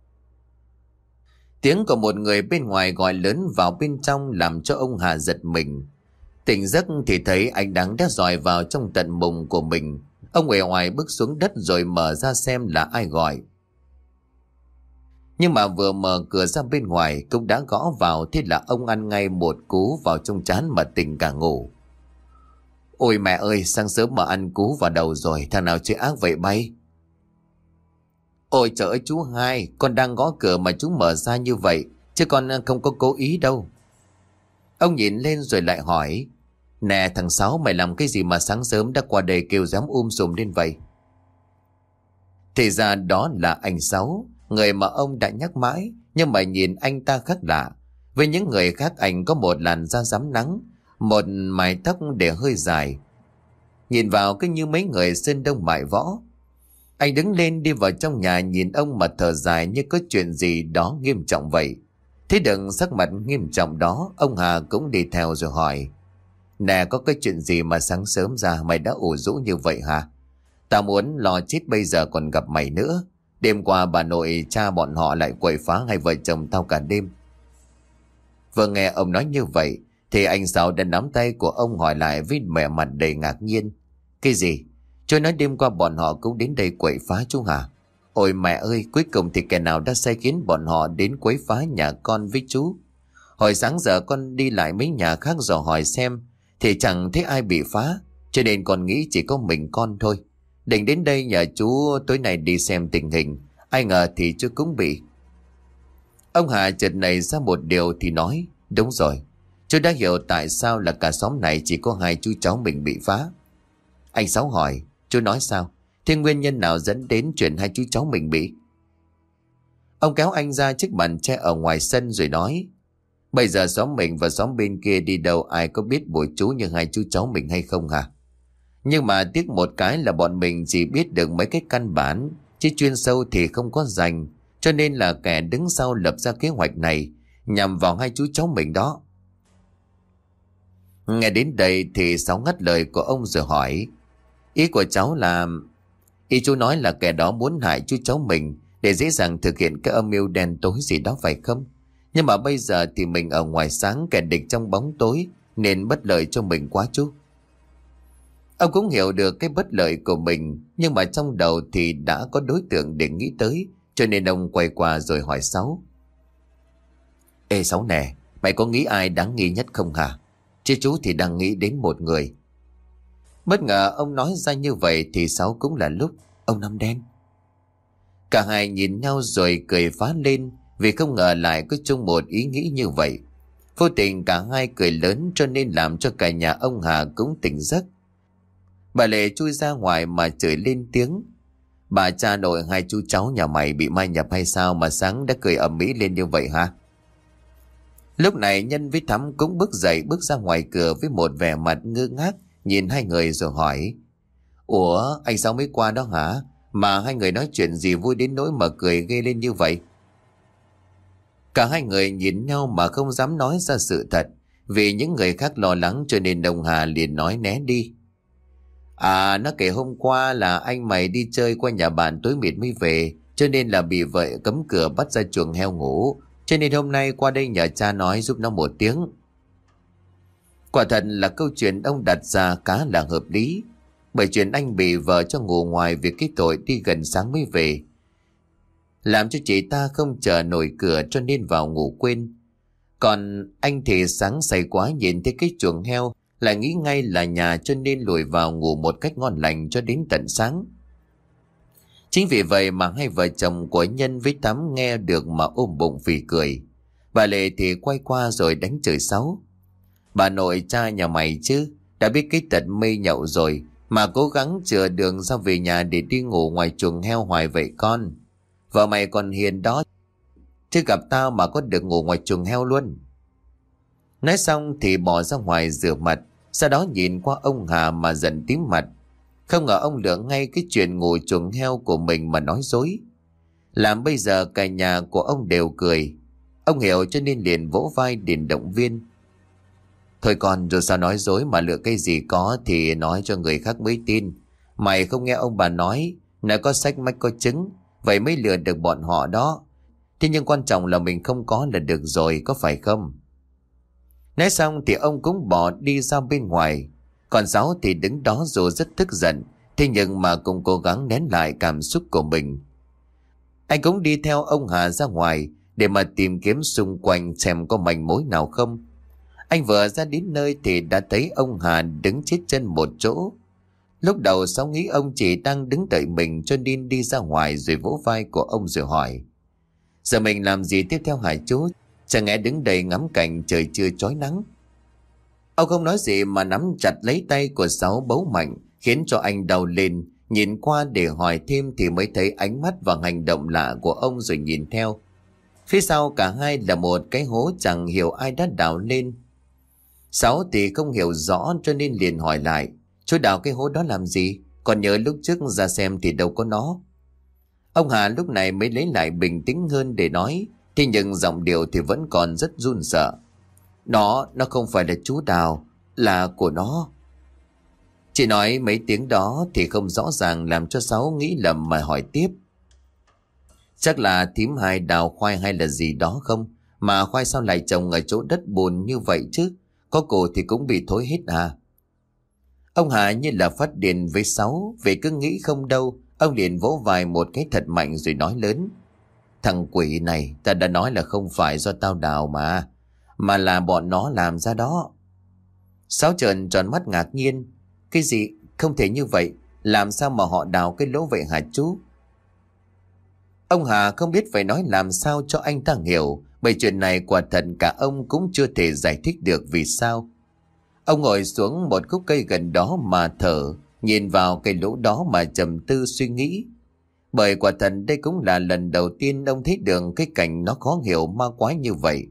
S1: Tiếng của một người bên ngoài gọi lớn vào bên trong làm cho ông Hà giật mình. Tỉnh giấc thì thấy anh Đắng đã dòi vào trong tận mùng của mình. Ông uể oải bước xuống đất rồi mở ra xem là ai gọi. Nhưng mà vừa mở cửa ra bên ngoài cũng đã gõ vào, thế là ông ăn ngay một cú vào trong trán mà tỉnh cả ngủ. Ôi mẹ ơi, sáng sớm mà ăn cú vào đầu rồi, thằng nào chơi ác vậy bay? Ôi trời ơi chú Hai, con đang gõ cửa mà chú mở ra như vậy, chứ con không có cố ý đâu. Ông nhìn lên rồi lại hỏi: Nè thằng Sáu, mày làm cái gì mà sáng sớm đã qua đây kêu dám um sùm lên vậy? Thì ra đó là anh Sáu, người mà ông đã nhắc mãi, nhưng mà nhìn anh ta khác lạ. Với những người khác anh có một làn da rám nắng, một mái tóc để hơi dài, nhìn vào cứ như mấy người sơn đông mại võ. Anh đứng lên đi vào trong nhà nhìn ông mà thở dài như có chuyện gì đó nghiêm trọng vậy. Thế đừng sắc mặt nghiêm trọng đó, ông Hà cũng đi theo rồi hỏi: Nè, có cái chuyện gì mà sáng sớm ra mày đã ủ rũ như vậy hả? Tao muốn lo chết bây giờ còn gặp mày nữa. Đêm qua bà nội cha bọn họ lại quậy phá hai vợ chồng tao cả đêm. Vừa nghe ông nói như vậy thì anh Sáu đã nắm tay của ông hỏi lại với vẻ mặt đầy ngạc nhiên: Cái gì? Chú nói đêm qua bọn họ cũng đến đây quậy phá chú hả? Ôi mẹ ơi, cuối cùng thì kẻ nào đã sai khiến bọn họ đến quấy phá nhà con với chú? Hồi sáng giờ con đi lại mấy nhà khác dò hỏi xem thì chẳng thấy ai bị phá, cho nên con nghĩ chỉ có mình con thôi. Định đến đây nhờ chú tối nay đi xem tình hình, ai ngờ thì chú cũng bị. Ông Hà chợt nảy ra một điều thì nói: Đúng rồi, chú đã hiểu tại sao là cả xóm này chỉ có hai chú cháu mình bị phá. Anh Sáu hỏi: Chú nói sao? Thế nguyên nhân nào dẫn đến chuyện hai chú cháu mình bị? Ông kéo anh ra chiếc bàn tre ở ngoài sân rồi nói: Bây giờ xóm mình và xóm bên kia đi đâu ai có biết bùi chú như hai chú cháu mình hay không hả? Nhưng mà tiếc một cái là bọn mình chỉ biết được mấy cái căn bản, chứ chuyên sâu thì không có dành. Cho nên là kẻ đứng sau lập ra kế hoạch này nhằm vào hai chú cháu mình đó. Nghe đến đây thì Sáu ngắt lời của ông rồi hỏi: Ý của cháu là... Ý chú nói là kẻ đó muốn hại chú cháu mình để dễ dàng thực hiện cái âm mưu đen tối gì đó phải không? Nhưng mà bây giờ thì mình ở ngoài sáng, kẻ địch trong bóng tối, nên bất lợi cho mình quá chú. Ông cũng hiểu được cái bất lợi của mình, nhưng mà trong đầu thì đã có đối tượng để nghĩ tới, cho nên ông quay qua rồi hỏi Sáu: Ê Sáu nè, mày có nghĩ ai đáng nghi nhất không hả? Chứ chú thì đang nghĩ đến một người. Bất ngờ ông nói ra như vậy thì Sáu cũng là lúc: Ông Năm Đen. Cả hai nhìn nhau rồi cười phá lên, vì không ngờ lại có chung một ý nghĩ như vậy. Vô tình cả hai cười lớn cho nên làm cho cả nhà ông Hà cũng tỉnh giấc. Bà Lệ chui ra ngoài mà chửi lên tiếng: Bà cha nội hai chú cháu nhà mày bị mai nhập hay sao mà sáng đã cười ầm ĩ lên như vậy hả? Lúc này Nhân với Thắm cũng bước dậy bước ra ngoài cửa với một vẻ mặt ngơ ngác nhìn hai người rồi hỏi: Ủa anh sao mới qua đó hả? Mà hai người nói chuyện gì vui đến nỗi mà cười ghê lên như vậy? Cả hai người nhìn nhau mà không dám nói ra sự thật, vì những người khác lo lắng cho nên ông Hà liền nói né đi. À, nó kể hôm qua là anh mày đi chơi qua nhà bạn tối mịt mới về, cho nên là bị vợ cấm cửa bắt ra chuồng heo ngủ, cho nên hôm nay qua đây nhờ cha nói giúp nó một tiếng. Quả thật là câu chuyện ông đặt ra khá là hợp lý, bởi chuyện anh bị vợ cho ngủ ngoài việc cái tội đi gần sáng mới về, làm cho chị ta không chờ nổi cửa cho nên vào ngủ quên. Còn anh thì sáng say quá nhìn thấy cái chuồng heo lại nghĩ ngay là nhà cho nên lùi vào ngủ một cách ngon lành cho đến tận sáng. Chính vì vậy mà hai vợ chồng của Nhân với Thắm nghe được mà ôm bụng phì cười. Bà Lệ thì quay qua rồi đánh chửi Sáu: Bà nội cha nhà mày chứ, đã biết cái tật mê nhậu rồi mà cố gắng chừa đường ra về nhà để đi ngủ ngoài chuồng heo hoài vậy con. Vợ mày còn hiền đó, chứ gặp tao mà có được ngủ ngoài chuồng heo luôn. Nói xong thì bỏ ra ngoài rửa mặt, sau đó nhìn qua ông Hà mà giận tím mặt. Không ngờ ông lựa ngay cái chuyện ngủ chuồng heo của mình mà nói dối, làm bây giờ cả nhà của ông đều cười. Ông hiểu cho nên liền vỗ vai điện động viên: Thôi con, rồi sao nói dối mà lựa cái gì có thì nói cho người khác mới tin. Mày không nghe ông bà nói, nói có sách mách có chứng, vậy mới lừa được bọn họ đó. Thế nhưng quan trọng là mình không có là được rồi, có phải không? Nói xong thì ông cũng bỏ đi ra bên ngoài. Còn Sáu thì đứng đó dù rất tức giận, thế nhưng mà cũng cố gắng nén lại cảm xúc của mình. Anh cũng đi theo ông Hà ra ngoài để mà tìm kiếm xung quanh xem có manh mối nào không. Anh vừa ra đến nơi thì đã thấy ông Hà đứng chết chân một chỗ. Lúc đầu Sáu nghĩ ông chỉ đang đứng đợi mình cho nên đi ra ngoài rồi vỗ vai của ông rồi hỏi: Giờ mình làm gì tiếp theo hả chú? Chẳng lẽ đứng đây ngắm cảnh trời chưa chói nắng? Ông không nói gì mà nắm chặt lấy tay của Sáu bấu mạnh, khiến cho anh đau lên. Nhìn qua để hỏi thêm thì mới thấy ánh mắt và hành động lạ của ông rồi nhìn theo. Phía sau cả hai là một cái hố chẳng hiểu ai đã đào lên. Sáu thì không hiểu rõ cho nên liền hỏi lại: Chú đào cái hố đó làm gì? Còn nhớ lúc trước ra xem thì đâu có nó. Ông Hà lúc này mới lấy lại bình tĩnh hơn để nói, thế nhưng giọng điệu thì vẫn còn rất run sợ. Nó, nó không phải là chú đào, là của nó. Chỉ nói mấy tiếng đó thì không rõ ràng, làm cho Sáu nghĩ lầm mà hỏi tiếp: Chắc là thím Hai đào khoai hay là gì đó không? Mà khoai sao lại trồng ở chỗ đất bùn như vậy chứ? Có củ thì cũng bị thối hết à? Ông Hà như là phát điên với Sáu, vì cứ nghĩ không đâu. Ông liền vỗ vai một cái thật mạnh rồi nói lớn: Thằng quỷ này, ta đã nói là không phải do tao đào mà, mà là bọn nó làm ra đó. Sáu trợn tròn mắt ngạc nhiên: Cái gì? Không thể như vậy. Làm sao mà họ đào cái lỗ vậy hả chú? Ông Hà không biết phải nói làm sao cho anh ta hiểu, bởi chuyện này quả thật cả ông cũng chưa thể giải thích được vì sao. Ông ngồi xuống một khúc cây gần đó mà thở, nhìn vào cái lỗ đó mà trầm tư suy nghĩ. Bởi quả thật đây cũng là lần đầu tiên ông thấy được cái cảnh nó khó hiểu ma quái như vậy.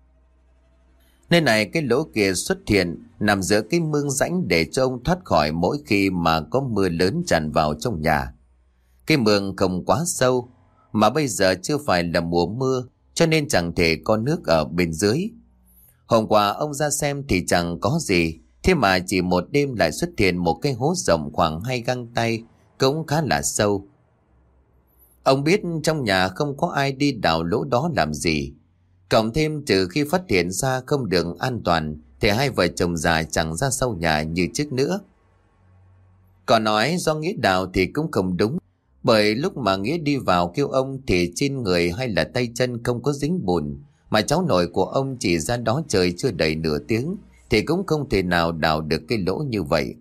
S1: Nơi này cái lỗ kia xuất hiện nằm giữa cái mương rãnh để cho ông thoát khỏi mỗi khi mà có mưa lớn tràn vào trong nhà. Cái mương không quá sâu, mà bây giờ chưa phải là mùa mưa cho nên chẳng thể có nước ở bên dưới. Hôm qua ông ra xem thì chẳng có gì, thế mà chỉ một đêm lại xuất hiện một cái hố rộng khoảng hai găng tay, cũng khá là sâu. Ông biết trong nhà không có ai đi đào lỗ đó làm gì. Cộng thêm trừ khi phát hiện ra không được an toàn thì hai vợ chồng già chẳng ra sau nhà như trước nữa. Còn nói do Nghĩa đào thì cũng không đúng, bởi lúc mà Nghĩa đi vào kêu ông thì trên người hay là tay chân không có dính bùn, mà cháu nội của ông chỉ ra đó trời chưa đầy nửa tiếng thì cũng không thể nào đào được cái lỗ như vậy.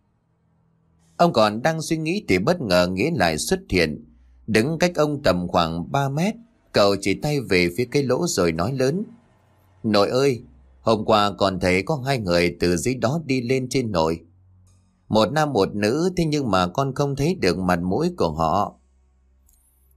S1: Ông còn đang suy nghĩ thì bất ngờ Nghĩa lại xuất hiện, đứng cách ông tầm khoảng ba mét. Cậu chỉ tay về phía cái lỗ rồi nói lớn: Nội ơi, hôm qua còn thấy có hai người từ dưới đó đi lên trên nội. Một nam một nữ, thế nhưng mà con không thấy được mặt mũi của họ.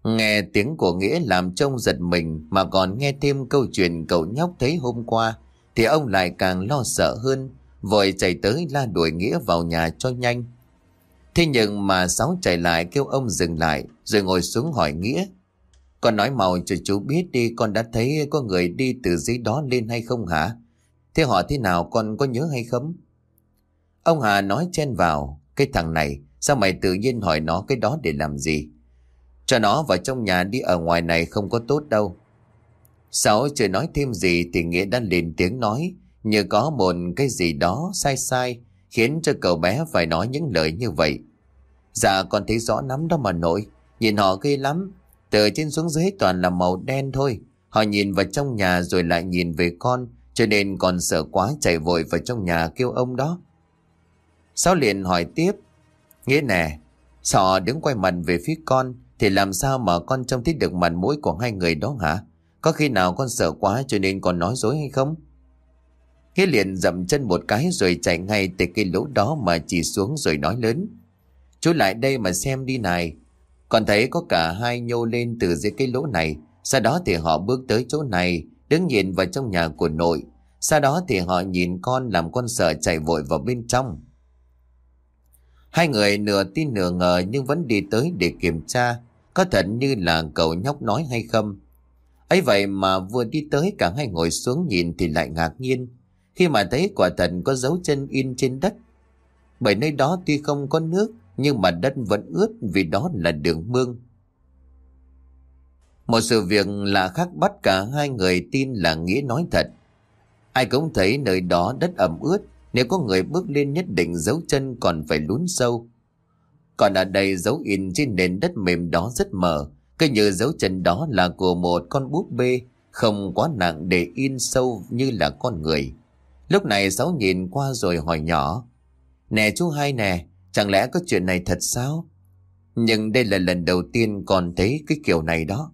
S1: Nghe tiếng của Nghĩa làm trông giật mình, mà còn nghe thêm câu chuyện cậu nhóc thấy hôm qua, thì ông lại càng lo sợ hơn, vội chạy tới la đuổi Nghĩa vào nhà cho nhanh. Thế nhưng mà Sáu chạy lại kêu ông dừng lại, rồi ngồi xuống hỏi Nghĩa: "Con nói mau cho chú biết đi, con đã thấy có người đi từ dưới đó lên hay không hả? Thế họ thế nào, con có nhớ hay không?" Ông Hà nói chen vào: "Cái thằng này, sao mày tự nhiên hỏi nó cái đó để làm gì? Cho nó vào trong nhà đi, ở ngoài này không có tốt đâu." Sáu chưa nói thêm gì thì Nghĩa đã lên tiếng nói, như có một cái gì đó sai sai khiến cho cậu bé phải nói những lời như vậy. "Dạ con thấy rõ lắm đó mà nội, nhìn họ ghê lắm, từ trên xuống dưới toàn là màu đen thôi. Họ nhìn vào trong nhà rồi lại nhìn về con, cho nên con sợ quá chạy vội vào trong nhà kêu ông đó." Sáu liền hỏi tiếp: "Nghĩa nè, sao họ đứng quay mặt về phía con, thì làm sao mà con trông thấy được mặt mũi của hai người đó hả? Có khi nào con sợ quá cho nên con nói dối hay không?" Nghĩa liền dậm chân một cái rồi chạy ngay từ cái lỗ đó mà chỉ xuống rồi nói lớn: "Chú lại đây mà xem đi này. Con thấy có cả hai nhô lên từ dưới cái lỗ này, sau đó thì họ bước tới chỗ này, đứng nhìn vào trong nhà của nội. Sau đó thì họ nhìn con làm con sợ chạy vội vào bên trong." Hai người nửa tin nửa ngờ nhưng vẫn đi tới để kiểm tra có thật như là cậu nhóc nói hay không. Ấy vậy mà vừa đi tới, cả hai ngồi xuống nhìn thì lại ngạc nhiên khi mà thấy quả thật có dấu chân in trên đất. Bởi nơi đó tuy không có nước nhưng mà đất vẫn ướt, vì đó là đường mương. Một sự việc lạ khác bắt cả hai người tin là Nghĩa nói thật. Ai cũng thấy nơi đó đất ẩm ướt, nếu có người bước lên nhất định dấu chân còn phải lún sâu. Còn ở đây dấu in trên nền đất mềm đó rất mờ, cứ như dấu chân đó là của một con búp bê, không quá nặng để in sâu như là con người. Lúc này Sáu nhìn qua rồi hỏi nhỏ: "Nè chú hai nè, chẳng lẽ có chuyện này thật sao? Nhưng đây là lần đầu tiên con thấy cái kiểu này đó."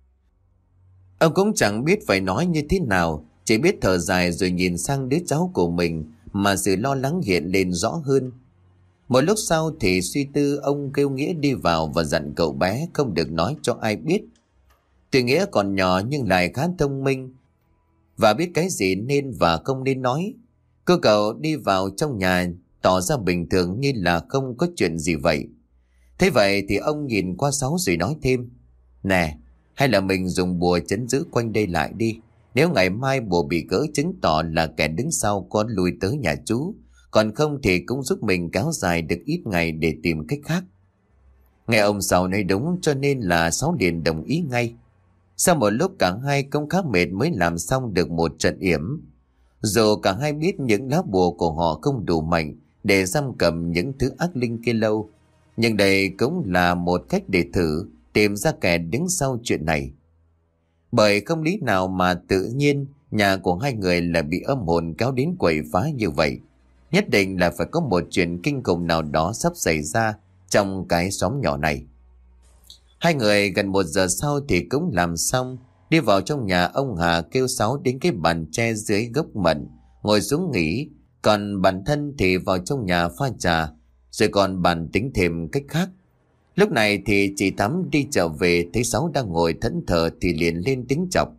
S1: Ông cũng chẳng biết phải nói như thế nào, chỉ biết thở dài rồi nhìn sang đứa cháu của mình mà sự lo lắng hiện lên rõ hơn. Một lúc sau thì suy tư, ông kêu Nghĩa đi vào và dặn cậu bé không được nói cho ai biết. Tuy Nghĩa còn nhỏ nhưng lại khá thông minh và biết cái gì nên và không nên nói. Cô cậu đi vào trong nhà tỏ ra bình thường như là không có chuyện gì vậy. Thế vậy thì ông nhìn qua Sáu rồi nói thêm: "Nè, hay là mình dùng bùa trấn giữ quanh đây lại đi. Nếu ngày mai bùa bị gỡ chứng tỏ là kẻ đứng sau có lui tới nhà chú, còn không thì cũng giúp mình kéo dài được ít ngày để tìm cách khác." Nghe ông Sáu nói đúng cho nên là Sáu liền đồng ý ngay. Sau một lúc cả hai cũng khá mệt mới làm xong được một trận yểm. Dù cả hai biết những lá bùa của họ không đủ mạnh để giam cầm những thứ ác linh kia lâu, nhưng đây cũng là một cách để thử tìm ra kẻ đứng sau chuyện này. Bởi không lý nào mà tự nhiên nhà của hai người lại bị âm hồn kéo đến quậy phá như vậy. Nhất định là phải có một chuyện kinh khủng nào đó sắp xảy ra trong cái xóm nhỏ này. Hai người gần một giờ sau thì cũng làm xong, đi vào trong nhà. Ông Hà kêu Sáu đến cái bàn tre dưới gốc mận ngồi xuống nghỉ, còn bản thân thì vào trong nhà pha trà, rồi còn bàn tính thêm cách khác. Lúc này thì chị Thắm đi trở về, thấy Sáu đang ngồi thẫn thờ thì liền lên tiếng chọc: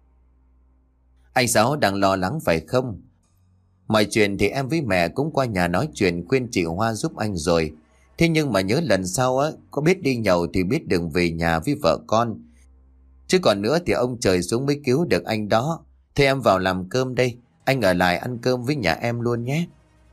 S1: "Anh Sáu đang lo lắng phải không? Mọi chuyện thì em với mẹ cũng qua nhà nói chuyện khuyên chị Hoa giúp anh rồi. Thế nhưng mà nhớ lần sau á, có biết đi nhậu thì biết đừng về nhà với vợ con. Chứ còn nữa thì ông trời xuống mới cứu được anh đó. Thế em vào làm cơm đây, anh ở lại ăn cơm với nhà em luôn nhé."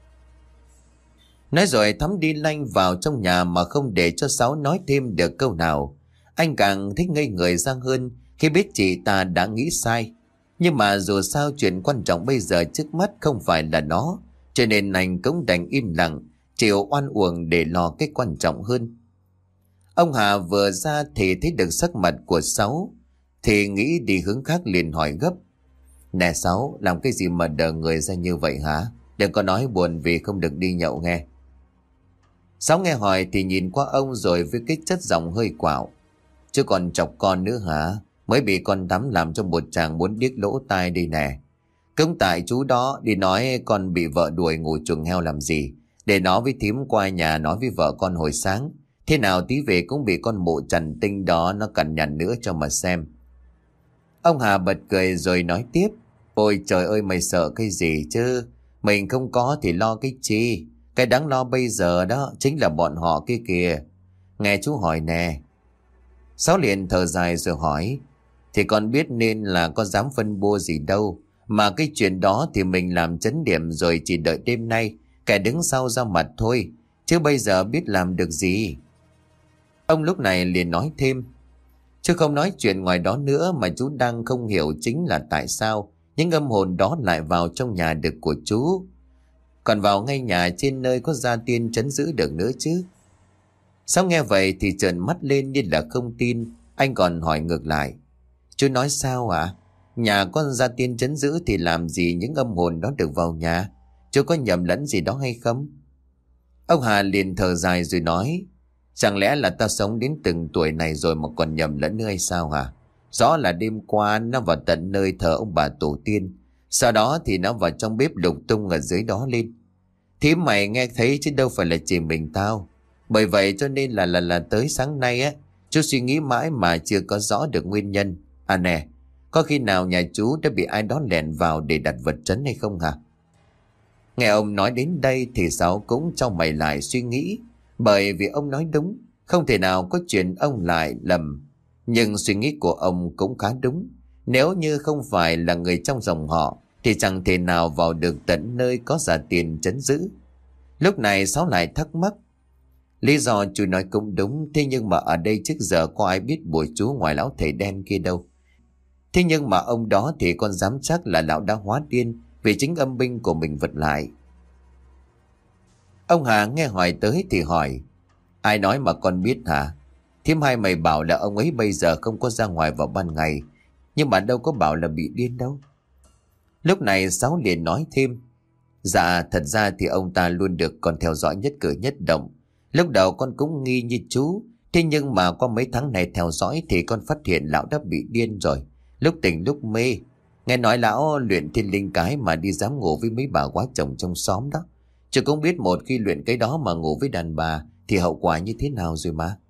S1: Nói rồi Thắm đi lanh vào trong nhà mà không để cho Sáu nói thêm được câu nào. Anh càng thích ngây người ra hơn khi biết chị ta đã nghĩ sai. Nhưng mà dù sao chuyện quan trọng bây giờ trước mắt không phải là nó, cho nên anh cũng đành im lặng, chịu oan uổng để lo cái quan trọng hơn. Ông Hà vừa ra thì thấy được sắc mặt của Sáu, thì nghĩ đi hướng khác liền hỏi gấp: "Nè Sáu, làm cái gì mà đờ người ra như vậy hả? Đừng có nói buồn vì không được đi nhậu nghe." Sáu nghe hỏi thì nhìn qua ông rồi với cái chất giọng hơi quạo: "Chứ còn chọc con nữa hả? Mới bị con Thắm làm cho một chàng muốn điếc lỗ tai đây nè. Cũng tại chú đó đi nói con bị vợ đuổi ngủ chuồng heo làm gì, để nó với thím qua nhà nói với vợ con hồi sáng, Thế nào tí về cũng bị con mụ trần tinh đó nó cằn nhằn nữa cho mà xem. Ông Hà bật cười rồi nói tiếp. Ôi trời ơi, mày sợ cái gì chứ? Mình không có thì lo cái chi? Cái đáng lo bây giờ đó chính là bọn họ kia kìa. Nghe chú hỏi nè. Sáu liền thở dài rồi hỏi. Thì con biết nên là có dám phân bua gì đâu. Mà cái chuyện đó thì mình làm chấn điểm rồi, chỉ đợi đêm nay kẻ đứng sau ra mặt thôi. Chứ bây giờ biết làm được gì. Ông lúc này liền nói thêm. Chứ không nói chuyện ngoài đó nữa, mà chú đang không hiểu chính là tại sao những âm hồn đó lại vào trong nhà được của chú, còn vào ngay nhà trên nơi có gia tiên trấn giữ được nữa chứ. Sau nghe vậy thì trợn mắt lên như là không tin. Anh còn hỏi ngược lại. Chú nói sao ạ? À? Nhà có gia tiên trấn giữ thì làm gì những âm hồn đó được vào nhà? Chú có nhầm lẫn gì đó hay không? Ông Hà liền thở dài rồi nói. Chẳng lẽ là ta sống đến từng tuổi này rồi mà còn nhầm lẫn nữa hay sao hả? Rõ là đêm qua nó vào tận nơi thờ ông bà tổ tiên. Sau đó thì nó vào trong bếp lục tung ở dưới đó lên. Thím mày nghe thấy chứ đâu phải là chỉ mình tao. Bởi vậy cho nên là là là tới sáng nay á, chú suy nghĩ mãi mà chưa có rõ được nguyên nhân. À nè, có khi nào nhà chú đã bị ai đó lẻn vào để đặt vật trấn hay không hả? Nghe ông nói đến đây thì Sáu cũng cho mày lại suy nghĩ. Bởi vì ông nói đúng, không thể nào có chuyện ông lại lầm. Nhưng suy nghĩ của ông cũng khá đúng. Nếu như không phải là người trong dòng họ thì chẳng thể nào vào được tận nơi có gia tiền trấn giữ. Lúc này Sáu lại thắc mắc. Lý do chú nói cũng đúng. Thế nhưng mà ở đây trước giờ có ai biết bùa chú ngoài lão thầy đen kia đâu. Thế nhưng mà ông đó thì con dám chắc là lão đã hóa điên vì chính âm binh của mình vật lại. Ông Hà nghe hỏi tới thì hỏi. Ai nói mà con biết hả? Thím hai mày bảo là ông ấy bây giờ không có ra ngoài vào ban ngày, nhưng mà đâu có bảo là bị điên đâu. Lúc này Sáu liền nói thêm. Dạ thật ra thì ông ta luôn được con theo dõi nhất cử nhất động. Lúc đầu con cũng nghi như chú. Thế nhưng mà qua mấy tháng này theo dõi thì con phát hiện lão đã bị điên rồi. Lúc tỉnh lúc mê. Nghe nói lão luyện thiên linh cái mà đi dám ngủ với mấy bà quá chồng trong xóm đó. Chứ cũng biết một khi luyện cái đó mà ngủ với đàn bà thì hậu quả như thế nào rồi mà.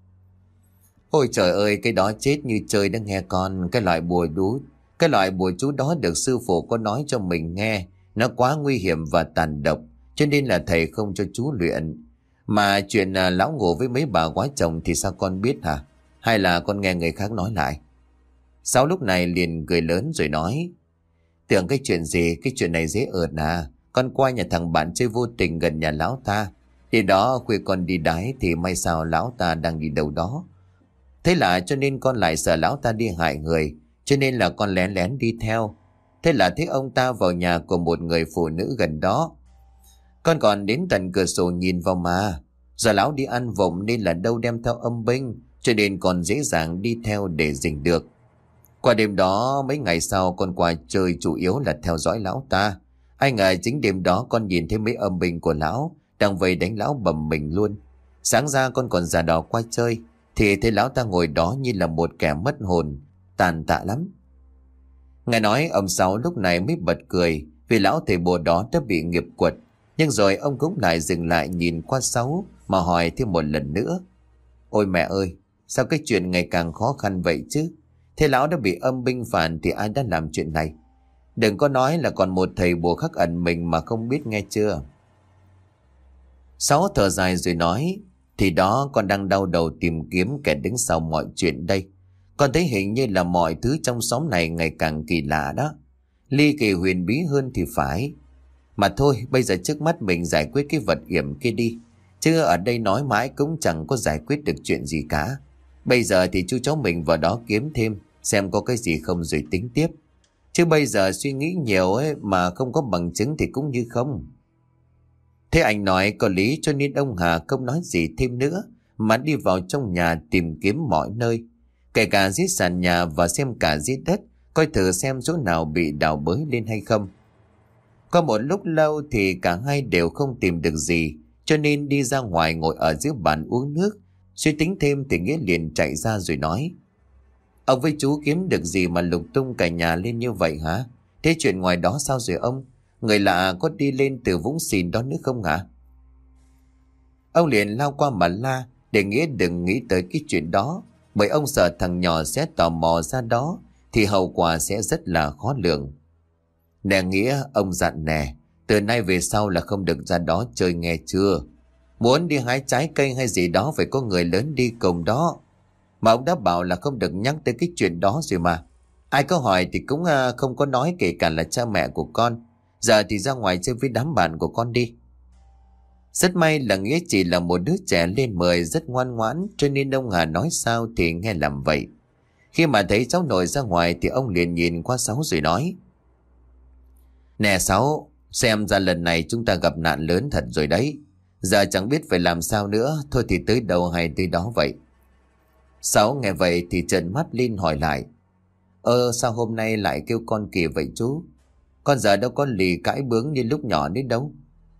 S1: Ôi trời ơi, cái đó chết như chơi đó nghe con. Cái loại bùa đú, cái loại bùa chú đó được sư phụ có nói cho mình nghe. Nó quá nguy hiểm và tàn độc, cho nên là thầy không cho chú luyện. Mà chuyện à, lão ngủ với mấy bà quá chồng thì sao con biết hả? Hay là con nghe người khác nói lại? Sáu lúc này liền cười lớn rồi nói. Tưởng cái chuyện gì, cái chuyện này dễ ợt à. Con qua nhà thằng bạn chơi vô tình gần nhà lão ta. Thì đó khuya con đi đái thì may sao lão ta đang đi đâu đó. Thế là cho nên con lại sợ lão ta đi hại người, cho nên là con lén lén đi theo. Thế là thấy ông ta vào nhà của một người phụ nữ gần đó. Con còn đến tận cửa sổ nhìn vào mà. Giờ lão đi ăn vụng nên là đâu đem theo âm binh, cho nên còn dễ dàng đi theo để rình được. Qua đêm đó mấy ngày sau con qua chơi chủ yếu là theo dõi lão ta. Ai ngờ chính đêm đó con nhìn thấy mấy âm binh của lão đang vây đánh lão bầm mình luôn. Sáng ra con còn giả đò qua chơi thì thấy lão ta ngồi đó như là một kẻ mất hồn, tàn tạ lắm. Nghe nói ông Sáu lúc này mới bật cười vì lão thầy bùa đó đã bị nghiệp quật. Nhưng rồi ông cũng lại dừng lại nhìn qua Sáu mà hỏi thêm một lần nữa. Ôi mẹ ơi, sao cái chuyện ngày càng khó khăn vậy chứ? Thế lão đã bị âm binh phản thì ai đã làm chuyện này? Đừng có nói là còn một thầy bùa khắc ẩn mình mà không biết nghe chưa? Sáu thở dài rồi nói. Thì đó con đang đau đầu tìm kiếm kẻ đứng sau mọi chuyện đây. Con thấy hình như là mọi thứ trong xóm này ngày càng kỳ lạ đó. Ly kỳ huyền bí hơn thì phải. Mà thôi bây giờ trước mắt mình giải quyết cái vật yểm kia đi. Chứ ở đây nói mãi cũng chẳng có giải quyết được chuyện gì cả. Bây giờ thì chú cháu mình vào đó kiếm thêm, xem có cái gì không rồi tính tiếp. Chứ bây giờ suy nghĩ nhiều ấy mà không có bằng chứng thì cũng như không. Thế anh nói có lý, cho nên ông Hà không nói gì thêm nữa mà đi vào trong nhà tìm kiếm mọi nơi. Kể cả dưới sàn nhà và xem cả dưới đất, coi thử xem chỗ nào bị đào bới lên hay không. Qua một lúc lâu thì cả hai đều không tìm được gì, cho nên đi ra ngoài ngồi ở dưới bàn uống nước. Suy tính thêm thì Nghĩa liền chạy ra rồi nói. Ông với chú kiếm được gì mà lục tung cả nhà lên như vậy hả? Thế chuyện ngoài đó sao rồi ông? Người lạ có đi lên từ vũng xìn đó nữa không hả? Ông liền lao qua mà la. để Nghĩa đừng nghĩ tới cái chuyện đó, bởi ông sợ thằng nhỏ sẽ tò mò ra đó thì hậu quả sẽ rất là khó lường. Nè Nghĩa, ông dặn nè, từ nay về sau là không được ra đó chơi nghe chưa? Muốn đi hái trái cây hay gì đó phải có người lớn đi cùng đó. Mà ông đã bảo là không được nhắc tới cái chuyện đó rồi mà. Ai có hỏi thì cũng à, không có nói, kể cả là cha mẹ của con. Giờ thì ra ngoài chơi với đám bạn của con đi. Rất may là Nghĩa chỉ là một đứa trẻ lên mười rất ngoan ngoãn, cho nên ông Hà nói sao thì nghe làm vậy. Khi mà thấy cháu nội ra ngoài thì ông liền nhìn qua Sáu rồi nói: Nè Sáu, xem ra lần này chúng ta gặp nạn lớn thật rồi đấy. Giờ chẳng biết phải làm sao nữa, thôi thì tới đâu hay tới đó vậy. Sáu nghe vậy thì trợn mắt lên hỏi lại: Ơ sao hôm nay lại kêu con kỳ vậy chú? Con giờ đâu có lì cãi bướng như lúc nhỏ nữa đâu.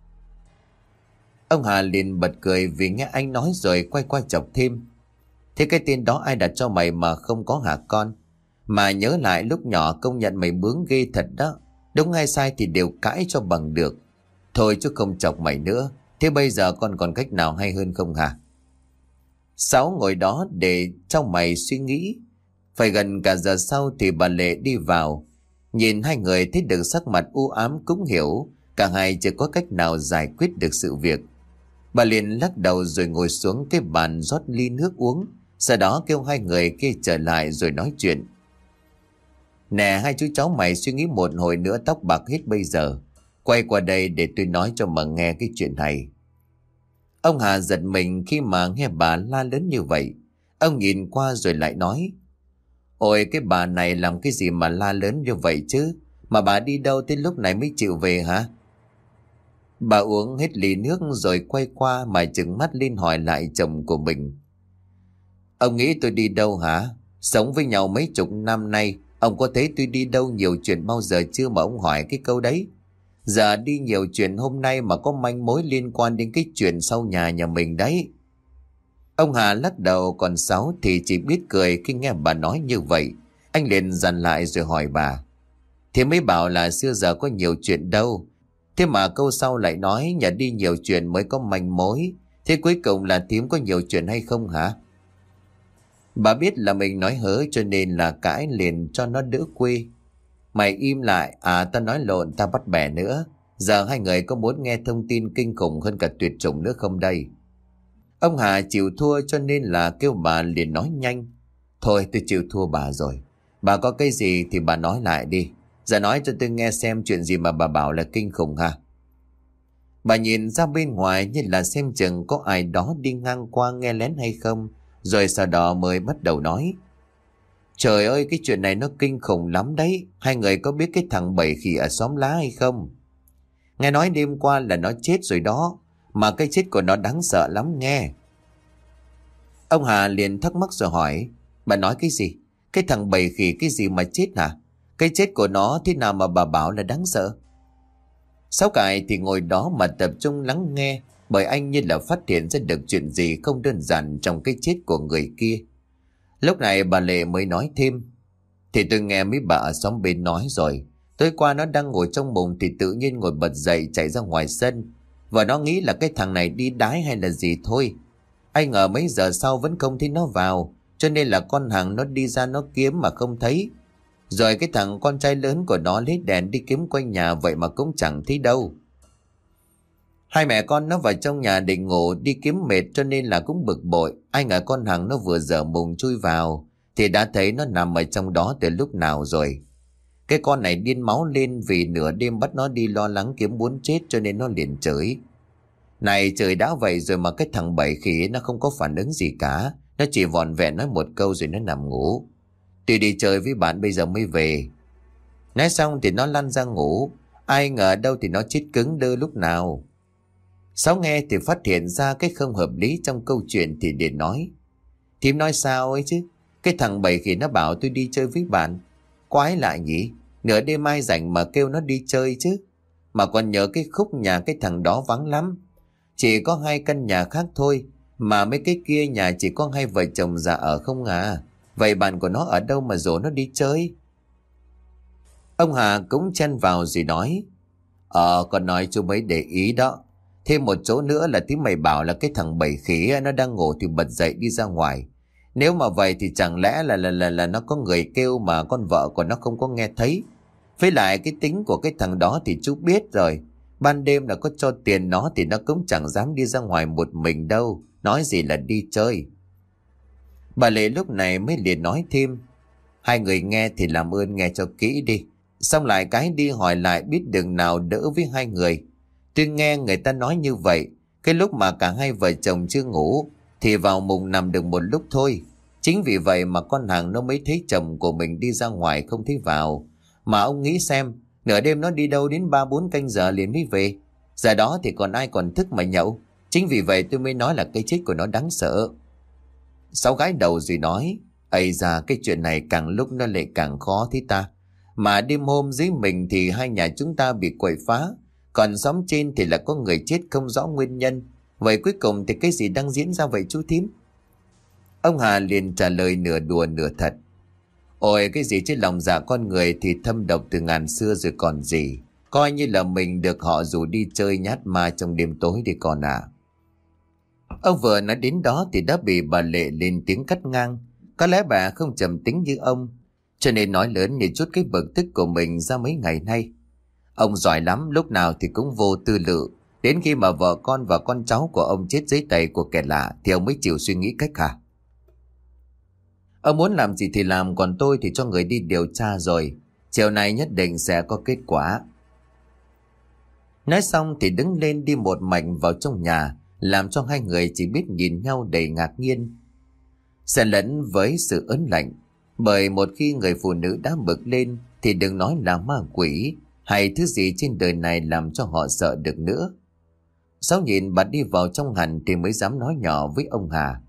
S1: Ông Hà liền bật cười vì nghe anh nói rồi quay qua chọc thêm: Thế cái tên đó ai đặt cho mày mà không có hả con? Mà nhớ lại lúc nhỏ công nhận mày bướng ghê thật đó. Đúng hay sai thì đều cãi cho bằng được. Thôi chứ không chọc mày nữa. Thế bây giờ con còn cách nào hay hơn không hả? Sáu ngồi đó để trong mày suy nghĩ. Phải gần cả giờ sau thì bà Lệ đi vào. Nhìn hai người thấy được sắc mặt u ám cũng hiểu cả hai chưa có cách nào giải quyết được sự việc. Bà liền lắc đầu rồi ngồi xuống cái bàn rót ly nước uống. Sau đó kêu hai người kia trở lại rồi nói chuyện. Nè hai chú cháu mày suy nghĩ một hồi nữa tóc bạc hết bây giờ. Quay qua đây để tôi nói cho mà nghe cái chuyện này. Ông Hà giật mình khi mà nghe bà la lớn như vậy. Ông nhìn qua rồi lại nói: Ôi cái bà này làm cái gì mà la lớn như vậy chứ? Mà bà đi đâu tới lúc này mới chịu về hả? Bà uống hết ly nước rồi quay qua mà trừng mắt lên hỏi lại chồng của mình: Ông nghĩ tôi đi đâu hả? Sống với nhau mấy chục năm nay, ông có thấy tôi đi đâu nhiều chuyện bao giờ chưa mà ông hỏi cái câu đấy? Giờ đi nhiều chuyện hôm nay mà có manh mối liên quan đến cái chuyện sau nhà nhà mình đấy. Ông Hà lắc đầu, còn Sáu thì chỉ biết cười khi nghe bà nói như vậy. Anh liền dằn lại rồi hỏi bà: Thế mới bảo là xưa giờ có nhiều chuyện đâu. Thế mà câu sau lại nói nhà đi nhiều chuyện mới có manh mối. Thế cuối cùng là thím có nhiều chuyện hay không hả? Bà biết là mình nói hớ cho nên là cãi liền cho nó đỡ quê. Mày im lại, à tao nói lộn, tao bắt bẻ nữa. Giờ hai người có muốn nghe thông tin kinh khủng hơn cả tuyệt chủng nữa không đây? Ông Hà chịu thua cho nên là kêu bà liền nói nhanh: Thôi tôi chịu thua bà rồi. Bà có cái gì thì bà nói lại đi. Giờ nói cho tôi nghe xem chuyện gì mà bà bảo là kinh khủng hả? Bà nhìn ra bên ngoài như là xem chừng có ai đó đi ngang qua nghe lén hay không. Rồi sau đó mới bắt đầu nói: Trời ơi cái chuyện này nó kinh khủng lắm đấy. Hai người có biết cái thằng bảy khỉ ở xóm lá hay không? Nghe nói đêm qua là nó chết rồi đó. Mà cái chết của nó đáng sợ lắm nghe. Ông Hà liền thắc mắc rồi hỏi: Bà nói cái gì? Cái thằng bảy khỉ cái gì mà chết hả? Cái chết của nó thế nào mà bà bảo là đáng sợ? Sáu Cải thì ngồi đó mà tập trung lắng nghe, bởi anh như là phát hiện ra được chuyện gì không đơn giản trong cái chết của người kia. Lúc này bà Lệ mới nói thêm: Thì tôi nghe mấy bà ở xóm bên nói rồi. Tối qua nó đang ngồi trong bụng thì tự nhiên ngồi bật dậy chạy ra ngoài sân. Và nó nghĩ là cái thằng này đi đái hay là gì thôi. Ai ngờ mấy giờ sau vẫn không thấy nó vào, cho nên là con hàng nó đi ra nó kiếm mà không thấy. Rồi cái thằng con trai lớn của nó lấy đèn đi kiếm quanh nhà vậy mà cũng chẳng thấy đâu. Hai mẹ con nó vào trong nhà định ngủ đi kiếm mệt cho nên là cũng bực bội. Ai ngờ con hàng nó vừa dở mùng chui vào thì đã thấy nó nằm ở trong đó từ lúc nào rồi. Cái con này điên máu lên vì nửa đêm bắt nó đi lo lắng kiếm muốn chết cho nên nó liền chửi: Này trời đã vậy rồi mà cái thằng bảy khỉ nó không có phản ứng gì cả. Nó chỉ vòn vẹn nói một câu rồi nó nằm ngủ. Tôi đi chơi với bạn bây giờ mới về. Nói xong thì nó lăn ra ngủ. Ai ngờ đâu thì nó chết cứng đơ lúc nào. Sáu nghe thì phát hiện ra cái không hợp lý trong câu chuyện thì liền nói: Thím nói sao ấy chứ? Cái thằng bảy khỉ nó bảo tôi đi chơi với bạn. Quái lạ nhỉ? Nửa đêm ai rảnh mà kêu nó đi chơi chứ? Mà còn nhớ cái khúc nhà cái thằng đó vắng lắm. Chỉ có hai căn nhà khác thôi. Mà mấy cái kia nhà chỉ có hai vợ chồng già ở không à. Vậy bạn của nó ở đâu mà rủ nó đi chơi? Ông Hà cũng chen vào rồi nói: Ờ con nói chú mới để ý đó. Thêm một chỗ nữa là tí mày bảo là cái thằng bảy khỉ nó đang ngủ thì bật dậy đi ra ngoài. Nếu mà vậy thì chẳng lẽ là là là là nó có người kêu mà con vợ của nó không có nghe thấy. Với lại cái tính của cái thằng đó thì chú biết rồi. Ban đêm là có cho tiền nó thì nó cũng chẳng dám đi ra ngoài một mình đâu. Nói gì là đi chơi. Bà Lệ lúc này mới liền nói thêm. Hai người nghe thì làm ơn nghe cho kỹ đi. Xong lại cái đi hỏi lại biết đường nào đỡ với hai người. Tôi nghe người ta nói như vậy. Cái lúc mà cả hai vợ chồng chưa ngủ thì vào mùng nằm được một lúc thôi. Chính vì vậy mà con hàng nó mới thấy chồng của mình đi ra ngoài không thấy vào. Mà ông nghĩ xem, nửa đêm nó đi đâu đến ba bốn canh giờ liền mới về. Giờ đó thì còn ai còn thức mà nhậu. Chính vì vậy tôi mới nói là cái chết của nó đáng sợ. Sáu gái đầu rồi nói, ây da cái chuyện này càng lúc nó lại càng khó thế ta. Mà đêm hôm dưới mình thì hai nhà chúng ta bị quậy phá. Còn xóm trên thì là có người chết không rõ nguyên nhân. Vậy cuối cùng thì cái gì đang diễn ra vậy chú thím? Ông Hà liền trả lời nửa đùa nửa thật. Ôi cái gì chứ lòng dạ con người thì thâm độc từ ngàn xưa rồi còn gì. Coi như là mình được họ rủ đi chơi nhát ma trong đêm tối đi còn à. Ông vừa nói đến đó thì đã bị bà Lệ lên tiếng cắt ngang. Có lẽ bà không trầm tính như ông, cho nên nói lớn để chút cái bực tức của mình ra mấy ngày nay. Ông giỏi lắm, lúc nào thì cũng vô tư lự. Đến khi mà vợ con và con cháu của ông chết dưới tay của kẻ lạ thì ông mới chịu suy nghĩ cách hả? Ông muốn làm gì thì làm, còn tôi thì cho người đi điều tra rồi. Chiều nay nhất định sẽ có kết quả. Nói xong thì đứng lên đi một mạch vào trong nhà, làm cho hai người chỉ biết nhìn nhau đầy ngạc nhiên. Xen lẫn với sự ớn lạnh, bởi một khi người phụ nữ đã bực lên thì đừng nói là ma quỷ hay thứ gì trên đời này làm cho họ sợ được nữa. Sáu nhìn bà đi vào trong hẳn thì mới dám nói nhỏ với ông Hà.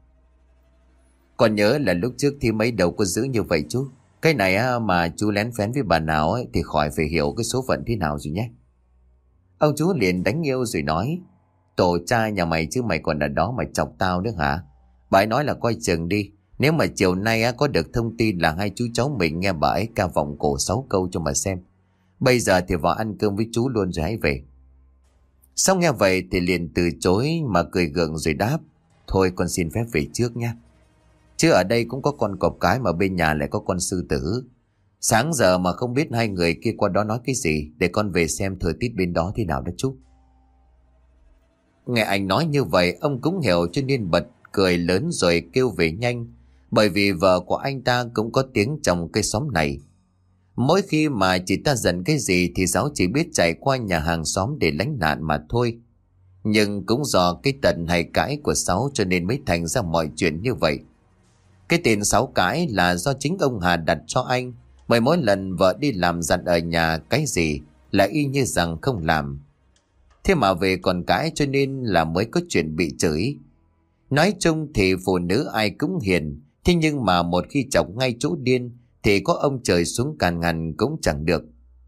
S1: Còn nhớ là lúc trước thì mấy đầu có giữ như vậy chú. Cái này mà chú lén phén với bà nào ấy, thì khỏi phải hiểu cái số phận thế nào rồi nhé. Ông chú liền đánh yêu rồi nói, tổ trai nhà mày chứ mày còn ở đó mà chọc tao nữa hả? Bà ấy nói là coi chừng đi. Nếu mà chiều nay á, có được thông tin là hai chú cháu mình nghe bà ấy ca vọng cổ sáu câu cho mà xem. Bây giờ thì vào ăn cơm với chú luôn rồi hãy về. Sau nghe vậy thì liền từ chối mà cười gượng rồi đáp, thôi con xin phép về trước nha. Chứ ở đây cũng có con cọp cái mà bên nhà lại có con sư tử. Sáng giờ mà không biết hai người kia qua đó nói cái gì, để con về xem thời tiết bên đó thế nào đó chú. Nghe anh nói như vậy ông cũng hiểu cho nên bật cười lớn rồi kêu về nhanh. Bởi vì vợ của anh ta cũng có tiếng trong cái xóm này. Mỗi khi mà chị ta giận cái gì thì Sáu chỉ biết chạy qua nhà hàng xóm để lánh nạn mà thôi. Nhưng cũng do cái tận hay cãi của Sáu cho nên mới thành ra mọi chuyện như vậy. Cái tên Sáu cãi là do chính ông Hà đặt cho anh. Bởi mỗi lần vợ đi làm dặn ở nhà cái gì là y như rằng không làm. Thế mà về còn cãi cho nên là mới có chuyện bị chửi. Nói chung thì phụ nữ ai cũng hiền. Thế nhưng mà một khi chọc ngay chỗ điên thì có ông trời xuống càn ngăn cũng chẳng được.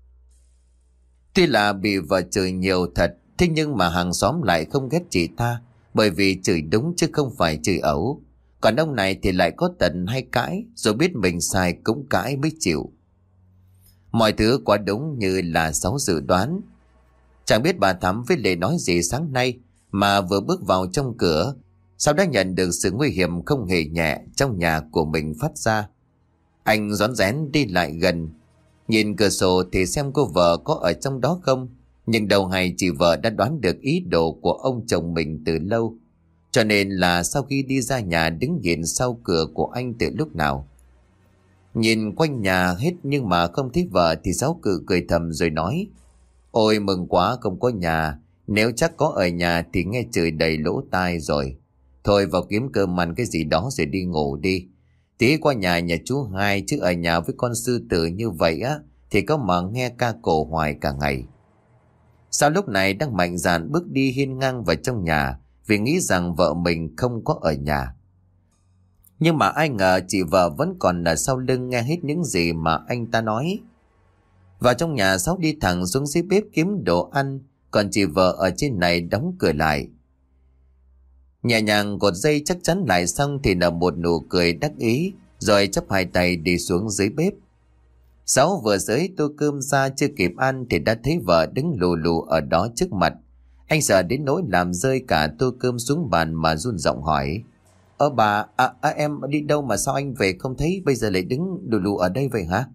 S1: Tuy là bị vợ chửi nhiều thật, thế nhưng mà hàng xóm lại không ghét chị ta, bởi vì chửi đúng chứ không phải chửi ẩu. Còn ông này thì lại có tận hay cãi, rồi biết mình sai cũng cãi mới chịu. Mọi thứ quá đúng như là Sáu dự đoán. Chẳng biết bà Thắm với Lệ nói gì sáng nay, mà vừa bước vào trong cửa, Sáu đã nhận được sự nguy hiểm không hề nhẹ trong nhà của mình phát ra. Anh rón rén đi lại gần, nhìn cửa sổ thì xem cô vợ có ở trong đó không. Nhưng đầu hay chị vợ đã đoán được ý đồ của ông chồng mình từ lâu, cho nên là sau khi đi ra nhà đứng nhìn sau cửa của anh từ lúc nào. Nhìn quanh nhà hết nhưng mà không thấy vợ thì Sáu cự cười thầm rồi nói, ôi mừng quá không có nhà, nếu chắc có ở nhà thì nghe chửi đầy lỗ tai rồi. Thôi vào kiếm cơm ăn cái gì đó rồi đi ngủ đi. Tí qua nhà nhà chú Hai, chứ ở nhà với con sư tử như vậy á thì có mà nghe ca cổ hoài cả ngày. Sao lúc này đang mạnh dạn bước đi hiên ngang vào trong nhà vì nghĩ rằng vợ mình không có ở nhà. Nhưng mà ai ngờ chị vợ vẫn còn ở sau lưng nghe hết những gì mà anh ta nói. Vào trong nhà Sáu đi thẳng xuống dưới bếp kiếm đồ ăn, còn chị vợ ở trên này đóng cửa lại. Nhẹ nhàng cột dây chắc chắn lại xong thì nở một nụ cười đắc ý, rồi chắp hai tay đi xuống dưới bếp. Sáu vừa dưới tô cơm ra chưa kịp ăn thì đã thấy vợ đứng lù lù ở đó trước mặt. Anh sợ đến nỗi làm rơi cả tô cơm xuống bàn mà run giọng hỏi. Ơ bà, à, à, em đi đâu mà sao anh về không thấy, bây giờ lại đứng lù lù ở đây vậy hả?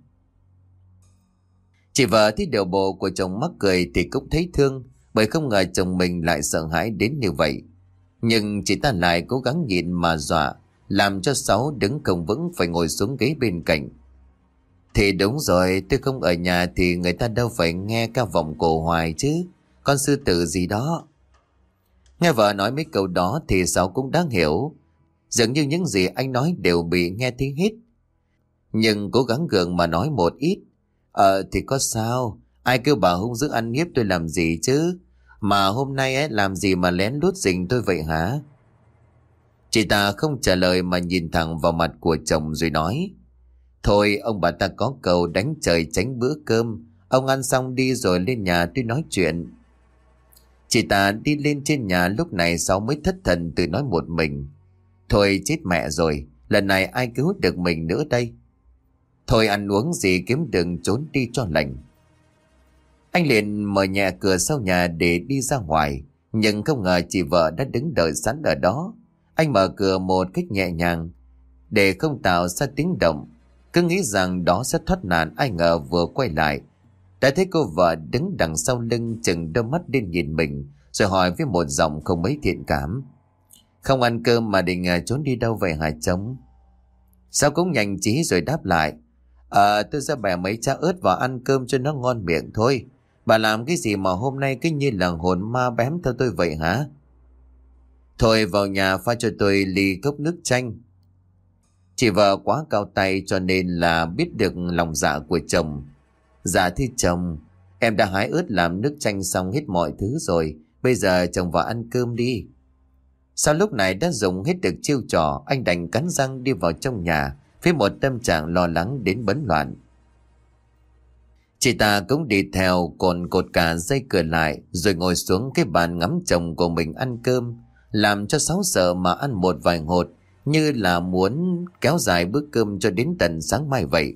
S1: Chị vợ thấy điều bộ của chồng mắc cười thì cũng thấy thương, bởi không ngờ chồng mình lại sợ hãi đến như vậy. Nhưng chị ta lại cố gắng nhịn mà dọa, làm cho Sáu đứng không vững phải ngồi xuống ghế bên cạnh. Thì đúng rồi, tôi không ở nhà thì người ta đâu phải nghe ca vọng cổ hoài chứ, con sư tử gì đó. Nghe vợ nói mấy câu đó thì Sáu cũng đáng hiểu. Dường như những gì anh nói đều bị nghe thấy hết. Nhưng cố gắng gượng mà nói một ít. Ờ thì có sao, ai kêu bà hung dữ ăn hiếp tôi làm gì chứ? Mà hôm nay ấy làm gì mà lén lút rình tôi vậy hả? Chị ta không trả lời mà nhìn thẳng vào mặt của chồng rồi nói. Thôi ông bà ta có câu đánh trời tránh bữa cơm. Ông ăn xong đi rồi lên nhà tôi nói chuyện. Chị ta đi lên trên nhà lúc này Sáu mới thất thần tự nói một mình. Thôi chết mẹ rồi, lần này ai cứu được mình nữa đây? Thôi ăn uống gì kiếm đừng trốn đi cho lành. Anh liền mở nhẹ cửa sau nhà để đi ra ngoài, nhưng không ngờ chị vợ đã đứng đợi sẵn ở đó. Anh mở cửa một cách nhẹ nhàng để không tạo ra tiếng động, cứ nghĩ rằng đó sẽ thoát nạn. Ai ngờ vừa quay lại đã thấy cô vợ đứng đằng sau lưng, chừng đôi mắt lên nhìn mình rồi hỏi với một giọng không mấy thiện cảm. Không ăn cơm mà định trốn đi đâu vậy hả chồng? Sao cũng nhanh trí rồi đáp lại. Ờ tôi ra bẻ mấy trái ớt vào ăn cơm cho nó ngon miệng thôi. Bà làm cái gì mà hôm nay cứ như là hồn ma bám theo tôi vậy hả? Thôi vào nhà pha cho tôi ly cốc nước chanh. Chị vợ quá cao tay cho nên là biết được lòng dạ của chồng. Dạ thưa chồng, em đã hái ớt làm nước chanh xong hết mọi thứ rồi, bây giờ chồng vào ăn cơm đi. Sau lúc này đã dùng hết được chiêu trò, anh đành cắn răng đi vào trong nhà với một tâm trạng lo lắng đến bấn loạn. Chị ta cũng đi theo, còn cột cả dây cửa lại rồi ngồi xuống cái bàn ngắm chồng của mình ăn cơm, làm cho Sáu sợ mà ăn một vài hột, như là muốn kéo dài bữa cơm cho đến tận sáng mai vậy.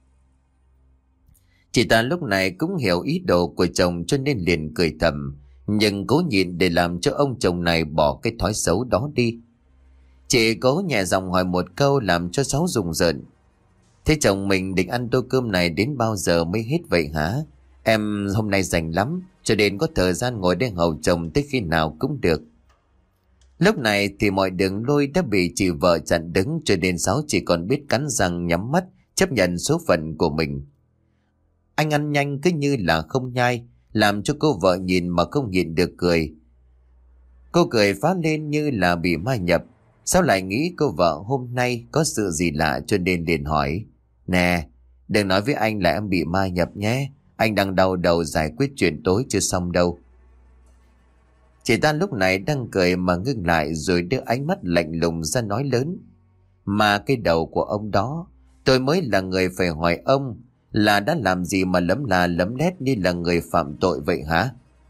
S1: Chị ta lúc này cũng hiểu ý đồ của chồng cho nên liền cười thầm, nhưng cố nhịn để làm cho ông chồng này bỏ cái thói xấu đó đi. Chị cố nhẹ giọng hỏi một câu làm cho Sáu rùng rợn. Thế chồng mình định ăn tô cơm này đến bao giờ mới hết vậy hả? Em hôm nay rảnh lắm, cho nên có thời gian ngồi đây hầu chồng tới khi nào cũng được. Lúc này thì mọi đường lui đã bị chị vợ chặn đứng, cho nên Sáu chỉ còn biết cắn răng nhắm mắt chấp nhận số phận của mình. Anh ăn nhanh cứ như là không nhai, làm cho cô vợ nhìn mà không nhịn được cười. Cô cười phá lên như là bị ma nhập. Sao lại nghĩ cô vợ hôm nay có sự gì lạ cho nên liền hỏi. Nè, đừng nói với anh là em bị ma nhập nhé. Anh đang đau đầu giải quyết chuyện tối chưa xong đâu. Chị ta lúc này đang cười mà ngưng lại rồi đưa ánh mắt lạnh lùng ra nói lớn. Mà cái đầu của ông đó, tôi mới là người phải hỏi ông là đã làm gì mà lấm là lấm lét như là người phạm tội vậy hả?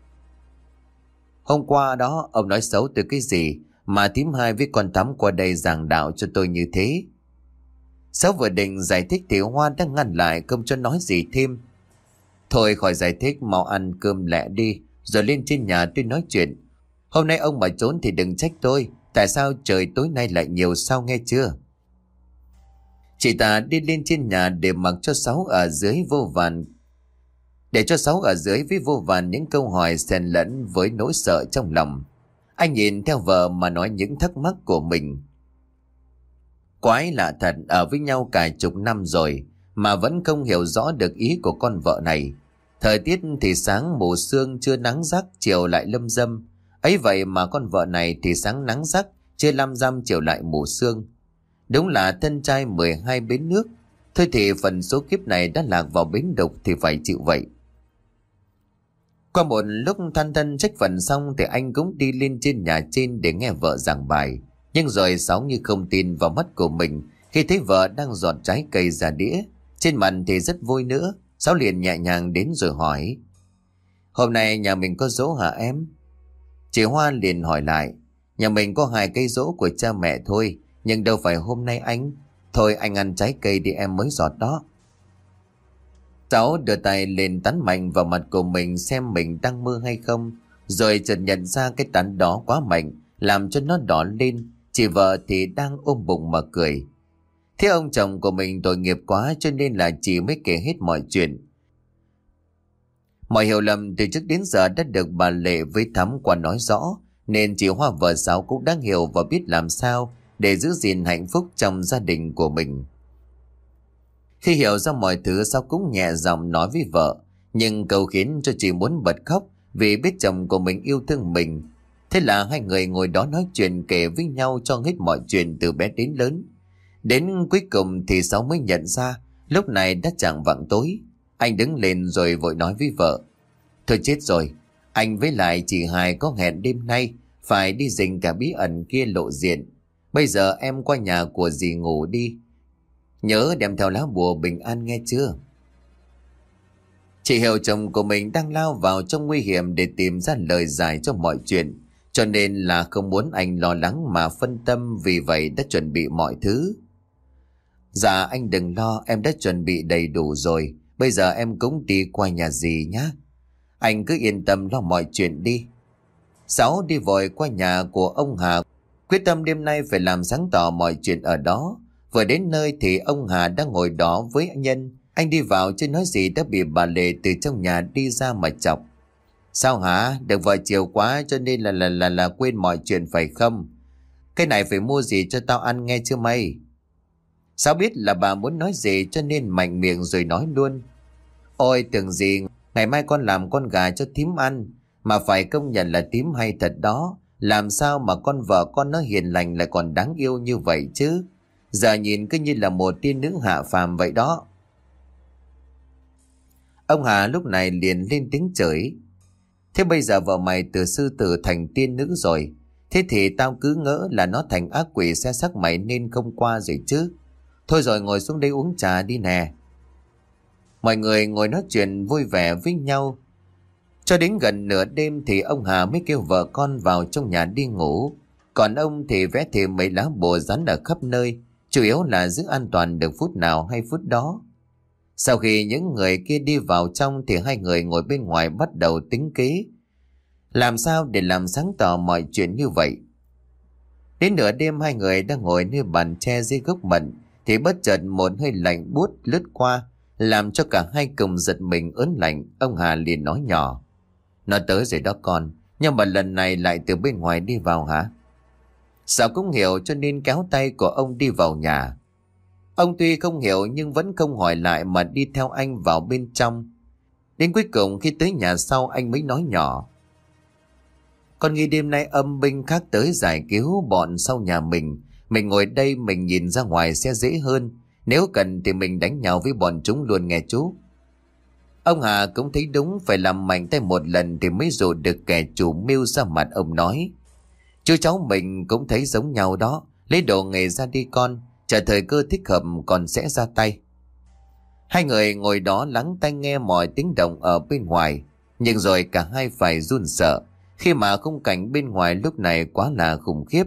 S1: Hôm qua đó ông nói xấu tôi cái gì mà thím hai với con Thắm qua đây giảng đạo cho tôi như thế? Sáu vừa định giải thích thì Hoa đang ngăn lại không cho nói gì thêm. Thôi khỏi giải thích, mau ăn cơm lẹ đi rồi lên trên nhà tôi nói chuyện. Hôm nay ông mà trốn thì đừng trách tôi. Tại sao trời tối nay lại nhiều sao nghe chưa? Chị ta đi lên trên nhà để mặc cho Sáu ở dưới vô vàn Để cho Sáu ở dưới với vô vàn những câu hỏi xen lẫn với nỗi sợ trong lòng. Anh nhìn theo vợ mà nói những thắc mắc của mình. Quái lạ thật, ở với nhau cả chục năm rồi mà vẫn không hiểu rõ được ý của con vợ này. Thời tiết thì sáng mù sương chưa nắng rắc, chiều lại lâm dâm. Ấy vậy mà con vợ này thì sáng nắng rắc, chưa lâm dâm, chiều lại mù sương. Đúng là thân trai mười hai bến nước. Thôi thì phần số kiếp này đã lạc vào bến đục thì phải chịu vậy. Qua một lúc than thân trách phận xong thì anh cũng đi lên trên nhà trên để nghe vợ giảng bài. Nhưng rồi Sáu như không tin vào mắt của mình khi thấy vợ đang dọn trái cây ra đĩa. Trên mặt thì rất vui nữa. Sáu liền nhẹ nhàng đến rồi hỏi. Hôm nay nhà mình có giỗ hả em? Chị Hoa liền hỏi lại. Nhà mình có hai cây giỗ của cha mẹ thôi, nhưng đâu phải hôm nay anh. Thôi anh ăn trái cây đi em mới giọt đó. Sáu đưa tay lên tắn mạnh vào mặt của mình xem mình đang mơ hay không. rồi chợt nhận ra cái tán đó quá mạnh, làm cho nó đỏ lên. Chị vợ thì đang ôm bụng mà cười. Thế ông chồng của mình tội nghiệp quá, cho nên là chị mới kể hết mọi chuyện. Mọi hiểu lầm từ trước đến giờ đã được bà Lệ với Thắm qua nói rõ, nên chị Hoa vợ Sáu cũng đã hiểu và biết làm sao để giữ gìn hạnh phúc trong gia đình của mình. Khi hiểu ra mọi thứ, Sáu cũng nhẹ giọng nói với vợ, nhưng câu khiến cho chị muốn bật khóc vì biết chồng của mình yêu thương mình. Thế là hai người ngồi đó nói chuyện, kể với nhau cho hết mọi chuyện từ bé đến lớn. Đến cuối cùng thì Sáu mới nhận ra lúc này đã chạng vạng tối. Anh đứng lên rồi vội nói với vợ: Thôi chết rồi, anh với lại chị Hai có hẹn đêm nay phải đi rình cả bí ẩn kia lộ diện. Bây giờ em qua nhà của dì ngủ đi, nhớ đem theo lá bùa bình an nghe chưa. Chị hiểu chồng của mình đang lao vào trong nguy hiểm để tìm ra lời giải cho mọi chuyện, cho nên là không muốn anh lo lắng mà phân tâm, vì vậy đã chuẩn bị mọi thứ. Dạ anh đừng lo, em đã chuẩn bị đầy đủ rồi. Bây giờ em cũng đi qua nhà dì nhé. Anh cứ yên tâm lo mọi chuyện đi. Sáu đi vội qua nhà của ông Hà, quyết tâm đêm nay phải làm sáng tỏ mọi chuyện ở đó. Vừa đến nơi thì ông Hà đang ngồi đó với anh Nhân. Anh đi vào chưa nói gì đã bị bà Lệ từ trong nhà đi ra mà chọc. Sao hả? Được vợ chiều quá cho nên là là là là quên mọi chuyện phải không? Cái này phải mua gì cho tao ăn nghe chưa mày? Sao biết là bà muốn nói gì cho nên mạnh miệng rồi nói luôn. Ôi tưởng gì ngày mai con làm con gà cho thím ăn, mà phải công nhận là thím hay thật đó. Làm sao mà con vợ con nó hiền lành lại còn đáng yêu như vậy chứ? Giờ nhìn cứ như là một tiên nữ hạ phàm vậy đó. Ông Hà lúc này liền lên tiếng chửi: Thế bây giờ vợ mày từ sư tử thành tiên nữ rồi. Thế thì tao cứ ngỡ là nó thành ác quỷ xe xác mày nên không qua rồi chứ. Thôi rồi ngồi xuống đây uống trà đi nè. Mọi người ngồi nói chuyện vui vẻ với nhau. Cho đến gần nửa đêm thì ông Hà mới kêu vợ con vào trong nhà đi ngủ. Còn ông thì vẽ thêm mấy lá bùa dán ở khắp nơi, chủ yếu là giữ an toàn được phút nào hay phút đó. Sau khi những người kia đi vào trong thì hai người ngồi bên ngoài bắt đầu tính kế làm sao để làm sáng tỏ mọi chuyện như vậy. Đến nửa đêm hai người đang ngồi nơi bàn tre dưới gốc mận thì bất chợt một hơi lạnh buốt lướt qua, làm cho cả hai cùng giật mình ớn lạnh. Ông Hà liền nói nhỏ: Nó tới rồi đó con, nhưng mà lần này lại từ bên ngoài đi vào hả? Sao cũng hiểu cho nên kéo tay của ông đi vào nhà. Ông tuy không hiểu nhưng vẫn không hỏi lại mà đi theo anh vào bên trong. Đến cuối cùng khi tới nhà sau anh mới nói nhỏ: Con nghĩ đêm nay âm binh khác tới giải cứu bọn sau nhà mình. Mình ngồi đây mình nhìn ra ngoài sẽ dễ hơn. Nếu cần thì mình đánh nhau với bọn chúng luôn nghe chú. Ông Hà cũng thấy đúng, phải làm mạnh tay một lần thì mới dụ được kẻ chủ mưu ra mặt. Ông nói: Chú cháu mình cũng thấy giống nhau đó. Lấy đồ nghề ra đi con, chờ thời cơ thích hợp còn sẽ ra tay. Hai người ngồi đó lắng tai nghe mọi tiếng động ở bên ngoài, nhưng rồi cả hai phải run sợ khi mà khung cảnh bên ngoài lúc này quá là khủng khiếp.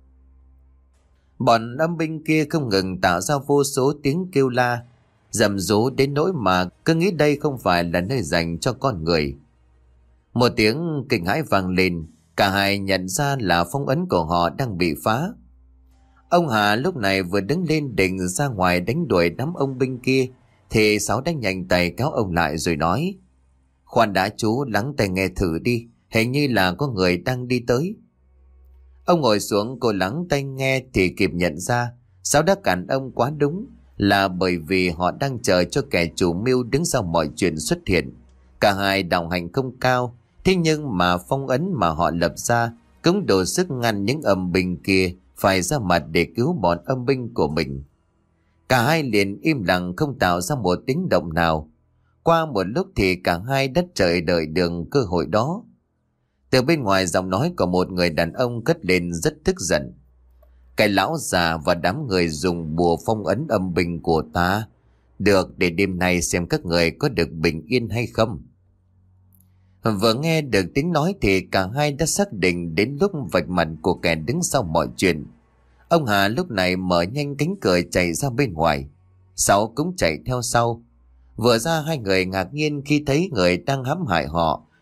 S1: Bọn âm binh kia không ngừng tạo ra vô số tiếng kêu la, rầm rú đến nỗi mà cứ nghĩ đây không phải là nơi dành cho con người. Một tiếng kinh hãi vang lên, cả hai nhận ra là phong ấn của họ đang bị phá. Ông Hà lúc này vừa đứng lên định ra ngoài đánh đuổi đám ông binh kia thì Sáu đã nhanh tay kéo ông lại rồi nói: Khoan đã chú, lắng tai nghe thử đi, hình như là có người đang đi tới. Ông ngồi xuống cô lắng tai nghe thì kịp nhận ra Sáu đã cản ông quá đúng, là bởi vì họ đang chờ cho kẻ chủ mưu đứng sau mọi chuyện xuất hiện. Cả hai đạo hành không cao, thế nhưng mà phong ấn mà họ lập ra cũng đủ sức ngăn những âm binh kia phải ra mặt để cứu bọn âm binh của mình. Cả hai liền im lặng không tạo ra một tiếng động nào. Qua một lúc thì cả hai đã chờ đợi được cơ hội đó. Từ bên ngoài giọng nói của một người đàn ông cất lên rất tức giận: Cái lão già và đám người dùng bùa phong ấn âm binh của ta, được để đêm nay xem các người có được bình yên hay không. Vừa nghe được tiếng nói thì cả hai đã xác định đến lúc vạch mặt của kẻ đứng sau mọi chuyện. Ông Hà lúc này mở nhanh cánh cửa chạy ra bên ngoài, Sáu cũng chạy theo sau. Vừa ra hai người ngạc nhiên khi thấy người đang hãm hại họ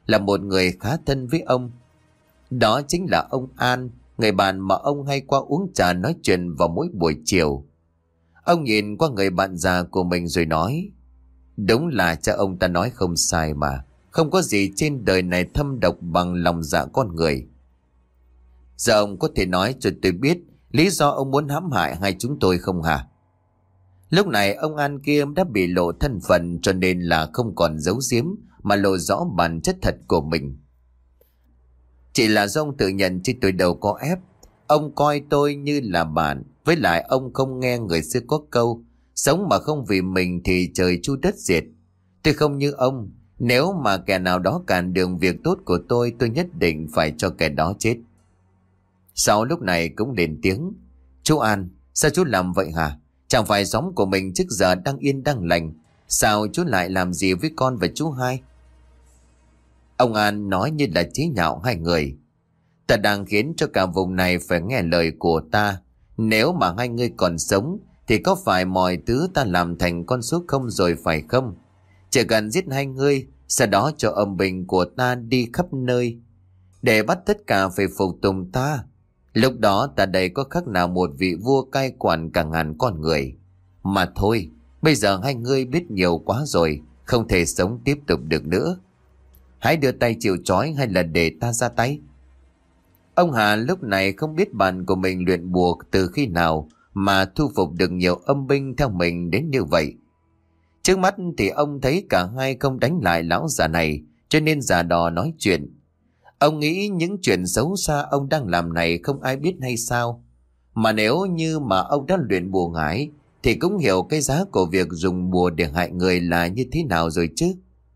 S1: là một người khá thân với ông. Đó chính là ông An, người bạn mà ông hay qua uống trà nói chuyện vào mỗi buổi chiều. Ông nhìn qua người bạn già của mình rồi nói: đúng là cha ông ta nói không sai mà. Không có gì trên đời này thâm độc bằng lòng dạ con người. Giờ ông có thể nói cho tôi biết lý do ông muốn hãm hại hai chúng tôi không hả? Lúc này ông An kia đã bị lộ thân phận, cho nên là không còn giấu giếm mà lộ rõ bản chất thật của mình. Chỉ là do ông tự nhận chứ tôi đâu có ép. Ông coi tôi như là bạn. Với lại ông không nghe người xưa có câu: sống mà không vì mình thì trời chu đất diệt. Tôi không như ông. Nếu mà kẻ nào đó cản đường việc tốt của tôi, tôi nhất định phải cho kẻ đó chết. Sau lúc này cũng lên tiếng: chú An, sao chú làm vậy hả? Chẳng phải xóm của mình trước giờ đang yên đang lành, sao chú lại làm gì với con và chú hai? Ông An nói như là chế nhạo hai người: ta đang khiến cho cả vùng này phải nghe lời của ta. Nếu mà hai người còn sống thì có phải mọi thứ ta làm thành con số không rồi phải không? Chỉ cần giết hai người, sau đó cho âm binh của ta đi khắp nơi để bắt tất cả phải phục tùng ta. Lúc đó ta đây có khác nào một vị vua cai quản cả ngàn con người. Mà thôi, bây giờ hai người biết nhiều quá rồi, không thể sống tiếp tục được nữa. Hãy đưa tay chịu trói hay là để ta ra tay. Ông Hà lúc này không biết bạn của mình luyện bùa từ khi nào mà thu phục được nhiều âm binh theo mình đến như vậy. Trước mắt thì ông thấy cả hai không đánh lại lão già này, cho nên già đò nói chuyện. Ông nghĩ những chuyện xấu xa ông đang làm này không ai biết hay sao? Mà nếu như mà ông đã luyện bùa ngải thì cũng hiểu cái giá của việc dùng bùa để hại người là như thế nào rồi chứ.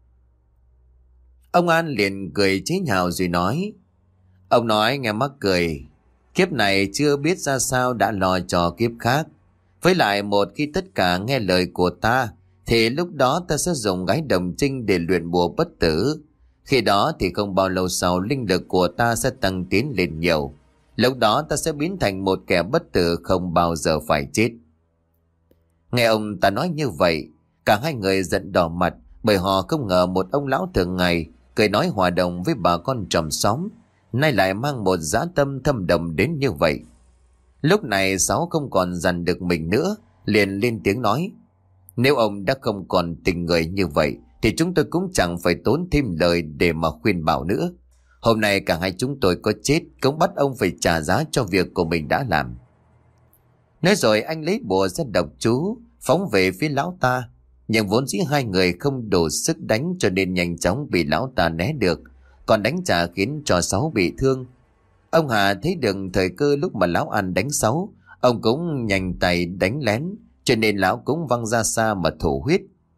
S1: Ông An liền cười chế nhạo rồi nói: ông nói nghe mắc cười. Kiếp này chưa biết ra sao đã lo cho kiếp khác. Với lại một khi tất cả nghe lời của ta thì lúc đó ta sẽ dùng gái đồng trinh để luyện bùa bất tử. Khi đó thì không bao lâu sau linh lực của ta sẽ tăng tiến lên nhiều. Lúc đó ta sẽ biến thành một kẻ bất tử không bao giờ phải chết. Nghe ông ta nói như vậy, cả hai người giận đỏ mặt, bởi họ không ngờ một ông lão thường ngày cười nói hòa đồng với bà con tròm xóm nay lại mang một dã tâm thâm độc đến như vậy. Lúc này Sáu không còn dằn được mình nữa, liền lên tiếng nói: nếu ông đã không còn tình người như vậy thì chúng tôi cũng chẳng phải tốn thêm lời để mà khuyên bảo nữa. Hôm nay cả hai chúng tôi có chết cũng bắt ông phải trả giá cho việc của mình đã làm. Nói rồi anh lấy bùa ra đọc chú phóng về phía lão ta, nhưng vốn dĩ hai người không đủ sức đánh cho nên nhanh chóng bị lão ta né được, còn đánh trả khiến cho Sáu bị thương. Ông Hà thấy được thời cơ lúc mà lão An đánh Sáu, ông cũng nhanh tay đánh lén, cho nên lão cũng văng ra xa mà thổ huyết.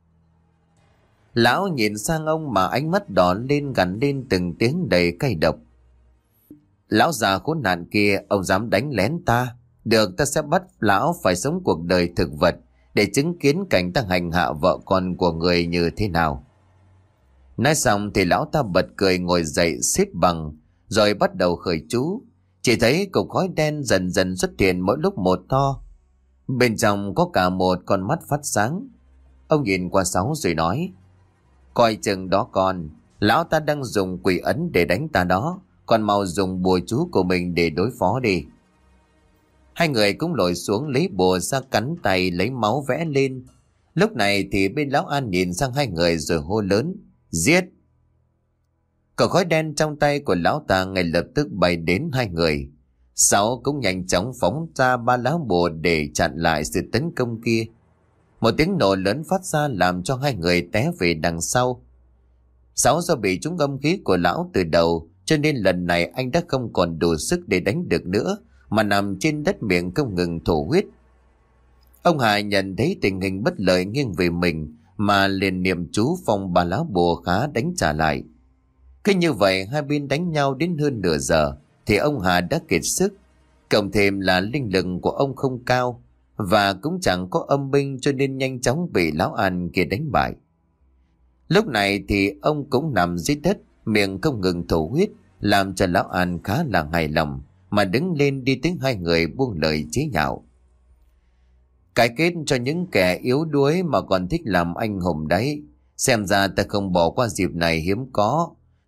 S1: Lão nhìn sang ông mà ánh mắt đỏ lên gằn lên từng tiếng đầy cay độc: lão già khốn nạn kia, ông dám đánh lén ta? Được, ta sẽ bắt lão phải sống cuộc đời thực vật để chứng kiến cảnh ta hành hạ vợ con của người như thế nào. Nói xong thì lão ta bật cười ngồi dậy xếp bằng, rồi bắt đầu khởi chú. Chỉ thấy cục khói đen dần dần xuất hiện mỗi lúc một to. Bên trong có cả một con mắt phát sáng. Ông nhìn qua Sáu rồi nói: coi chừng đó con, lão ta đang dùng quỷ ấn để đánh ta đó, còn mau dùng bùa chú của mình để đối phó đi. Hai người cũng lội xuống lấy bùa ra cắn tay lấy máu vẽ lên. Lúc này thì bên lão An nhìn sang hai người rồi hô lớn: giết! Cỏ khói đen trong tay của lão ta ngay lập tức bay đến hai người. Sáu cũng nhanh chóng phóng ra ba lá bùa để chặn lại sự tấn công kia. Một tiếng nổ lớn phát ra làm cho hai người té về đằng sau. Sáu do bị trúng âm khí của lão từ đầu, cho nên lần này anh đã không còn đủ sức để đánh được nữa, mà nằm trên đất miệng không ngừng thổ huyết. Ông Hà nhận thấy tình hình bất lợi nghiêng về mình, mà liền niệm chú phong ba lá bùa khá đánh trả lại. Cứ như vậy hai bên đánh nhau đến hơn nửa giờ thì ông Hà đã kiệt sức, cộng thêm là linh lực của ông không cao và cũng chẳng có âm binh, cho nên nhanh chóng bị lão An kia đánh bại. Lúc này thì ông cũng nằm dưới đất, miệng không ngừng thổ huyết, làm cho lão An khá là hài lòng, mà đứng lên đi tới hai người buông lời chế nhạo: cái kết cho những kẻ yếu đuối mà còn thích làm anh hùng đấy. Xem ra ta không bỏ qua dịp này hiếm có.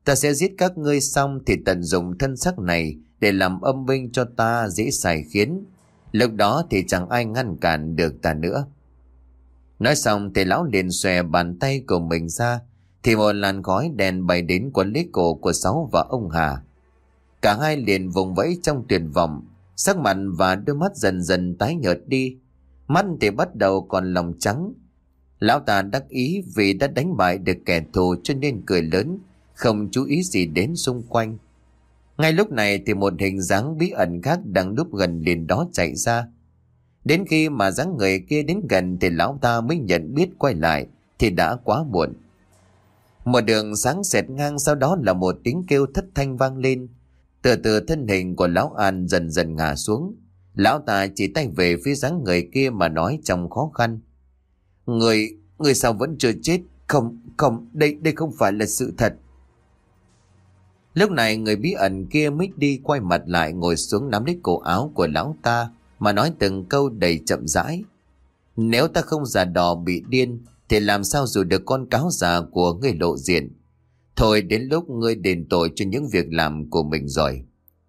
S1: Ta sẽ giết các ngươi xong thì tận dụng thân xác này để làm âm binh cho ta dễ sai khiến. Lúc đó thì chẳng ai ngăn cản được ta nữa. Nói xong thì lão liền xòe bàn tay của mình ra, thì một làn khói đèn bay đến quấn lấy cổ của Sáu và ông Hà. Cả hai liền vùng vẫy trong tuyệt vọng, sắc mặt và đôi mắt dần dần tái nhợt đi. Mắt thì bắt đầu còn lòng trắng. Lão ta đắc ý vì đã đánh bại được kẻ thù cho nên cười lớn, không chú ý gì đến xung quanh. Ngay lúc này thì một hình dáng bí ẩn khác đang núp gần liền đó chạy ra. Đến khi mà dáng người kia đến gần thì lão ta mới nhận biết quay lại thì đã quá muộn. Một đường sáng xẹt ngang, sau đó là một tiếng kêu thất thanh vang lên. Từ từ thân hình của lão An dần dần ngã xuống. Lão ta chỉ tay về phía dáng người kia mà nói trong khó khăn: Người, người sao vẫn chưa chết? Không, không, đây, đây không phải là sự thật. Lúc này người bí ẩn kia mới đi quay mặt lại, ngồi xuống nắm lấy cổ áo của lão ta mà nói từng câu đầy chậm rãi: Nếu ta không giả đò bị điên thì làm sao dù được con cáo già của ngươi lộ diện. Thôi đến lúc ngươi đền tội cho những việc làm của mình rồi.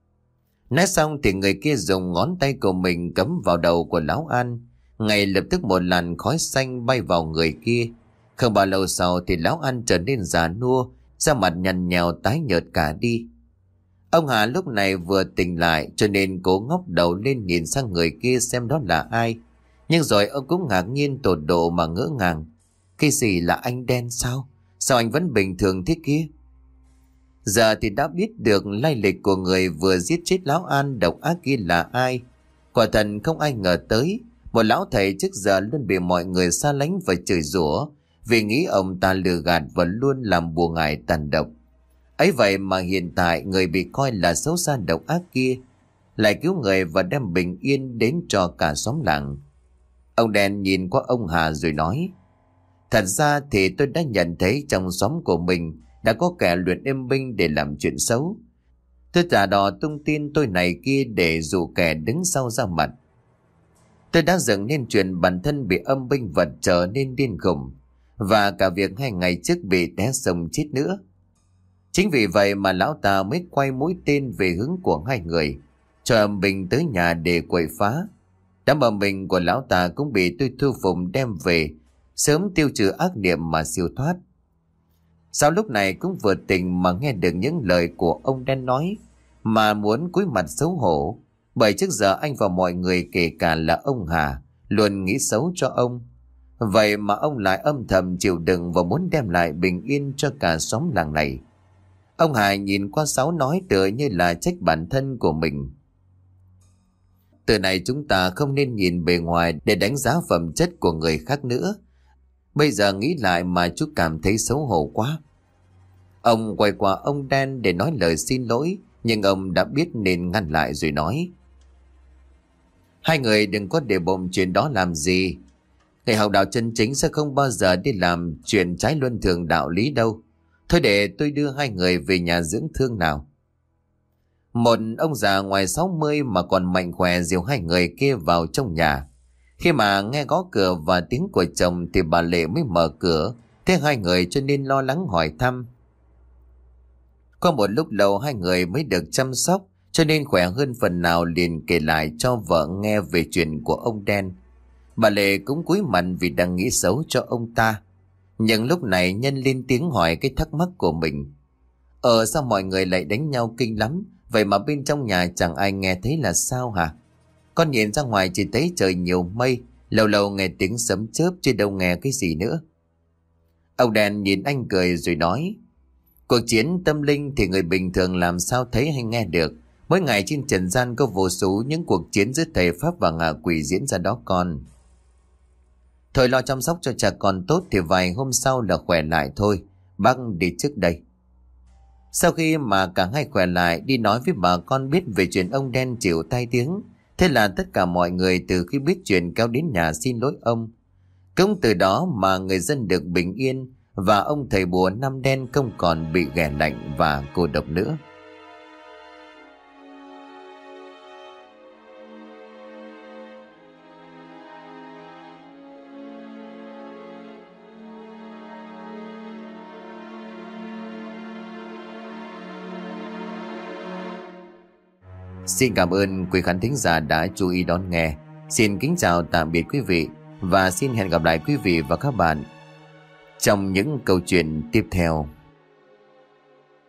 S1: Nói xong thì người kia dùng ngón tay của mình cắm vào đầu của lão An. Ngay lập tức một làn khói xanh bay vào người kia. Không bao lâu sau thì lão An trở nên già nua, da mặt nhăn nhèo tái nhợt cả đi. Ông Hà lúc này vừa tỉnh lại cho nên cố ngóc đầu lên nhìn sang người kia xem đó là ai. Nhưng rồi ông cũng ngạc nhiên tột độ mà ngỡ ngàng. Cái gì là anh đen sao? Sao anh vẫn bình thường thế kia? Giờ thì đã biết được lai lịch của người vừa giết chết lão An độc ác kia là ai. Quả thật không ai ngờ tới, một lão thầy trước giờ luôn bị mọi người xa lánh và chửi rủa vì nghĩ ông ta lừa gạt và luôn làm bùa ngải tàn độc. Ấy vậy mà hiện tại người bị coi là xấu xa độc ác kia lại cứu người và đem bình yên đến cho cả xóm làng. Ông đen nhìn qua ông Hà rồi nói: Thật ra thì tôi đã nhận thấy trong xóm của mình đã có kẻ luyện âm binh để làm chuyện xấu. Tôi giả đò tung tin tôi này kia để dụ kẻ đứng sau ra mặt. Tôi đã dựng nên chuyện bản thân bị âm binh vật trở nên điên khùng, và cả việc hai ngày trước bị té sông chết nữa. Chính vì vậy mà lão ta mới quay mũi tên về hướng của hai người, cho âm binh tới nhà để quậy phá. Đám âm binh của lão ta cũng bị tôi thu phục đem về, sớm tiêu trừ ác niệm mà siêu thoát. Sau lúc này cũng vừa tỉnh mà nghe được những lời của ông đen nói, mà muốn cúi mặt xấu hổ, bởi trước giờ anh và mọi người kể cả là ông Hà luôn nghĩ xấu cho ông. Vậy mà ông lại âm thầm chịu đựng và muốn đem lại bình yên cho cả xóm làng này. Ông Hà nhìn qua Sáu nói tựa như là trách bản thân của mình: Từ này chúng ta không nên nhìn bề ngoài để đánh giá phẩm chất của người khác nữa. Bây giờ nghĩ lại mà chú cảm thấy xấu hổ quá. Ông quay qua ông đen để nói lời xin lỗi, nhưng ông đã biết nên ngăn lại rồi nói: Hai người đừng có để bụng chuyện đó làm gì. Người học đạo chân chính sẽ không bao giờ đi làm chuyện trái luân thường đạo lý đâu. Thôi để tôi đưa hai người về nhà dưỡng thương nào. Một ông già ngoài sáu mươi mà còn mạnh khỏe dìu hai người kia vào trong nhà. Khi mà nghe gõ cửa và tiếng của chồng thì bà Lệ mới mở cửa, thấy hai người cho nên lo lắng hỏi thăm. Qua một lúc lâu hai người mới được chăm sóc, cho nên khỏe hơn phần nào, liền kể lại cho vợ nghe về chuyện của ông đen. Bà Lệ cũng cúi mặt vì đang nghĩ xấu cho ông ta. Nhưng lúc này Nhân lên tiếng hỏi cái thắc mắc của mình: Ờ sao mọi người lại đánh nhau kinh lắm, vậy mà bên trong nhà chẳng ai nghe thấy là sao hả? Con nhìn ra ngoài chỉ thấy trời nhiều mây, lâu lâu nghe tiếng sấm chớp chứ đâu nghe cái gì nữa. Ông đèn nhìn anh cười rồi nói: Cuộc chiến tâm linh thì người bình thường làm sao thấy hay nghe được. Mỗi ngày trên trần gian có vô số những cuộc chiến giữa thầy pháp và ngạ quỷ diễn ra đó con. Thôi lo chăm sóc cho cha con tốt thì vài hôm sau là khỏe lại thôi. Bác đi trước đây. Sau khi mà cả hai khỏe lại, đi nói với bà con biết về chuyện ông đen chịu tai tiếng. Thế là tất cả mọi người từ khi biết chuyện kéo đến nhà xin lỗi ông. Cũng từ đó mà người dân được bình yên, và ông thầy bùa năm đen không còn bị ghẻ lạnh và cô độc nữa. Xin cảm ơn quý khán thính giả đã chú ý đón nghe. Xin kính chào tạm biệt quý vị và xin hẹn gặp lại quý vị và các bạn trong những câu chuyện tiếp theo.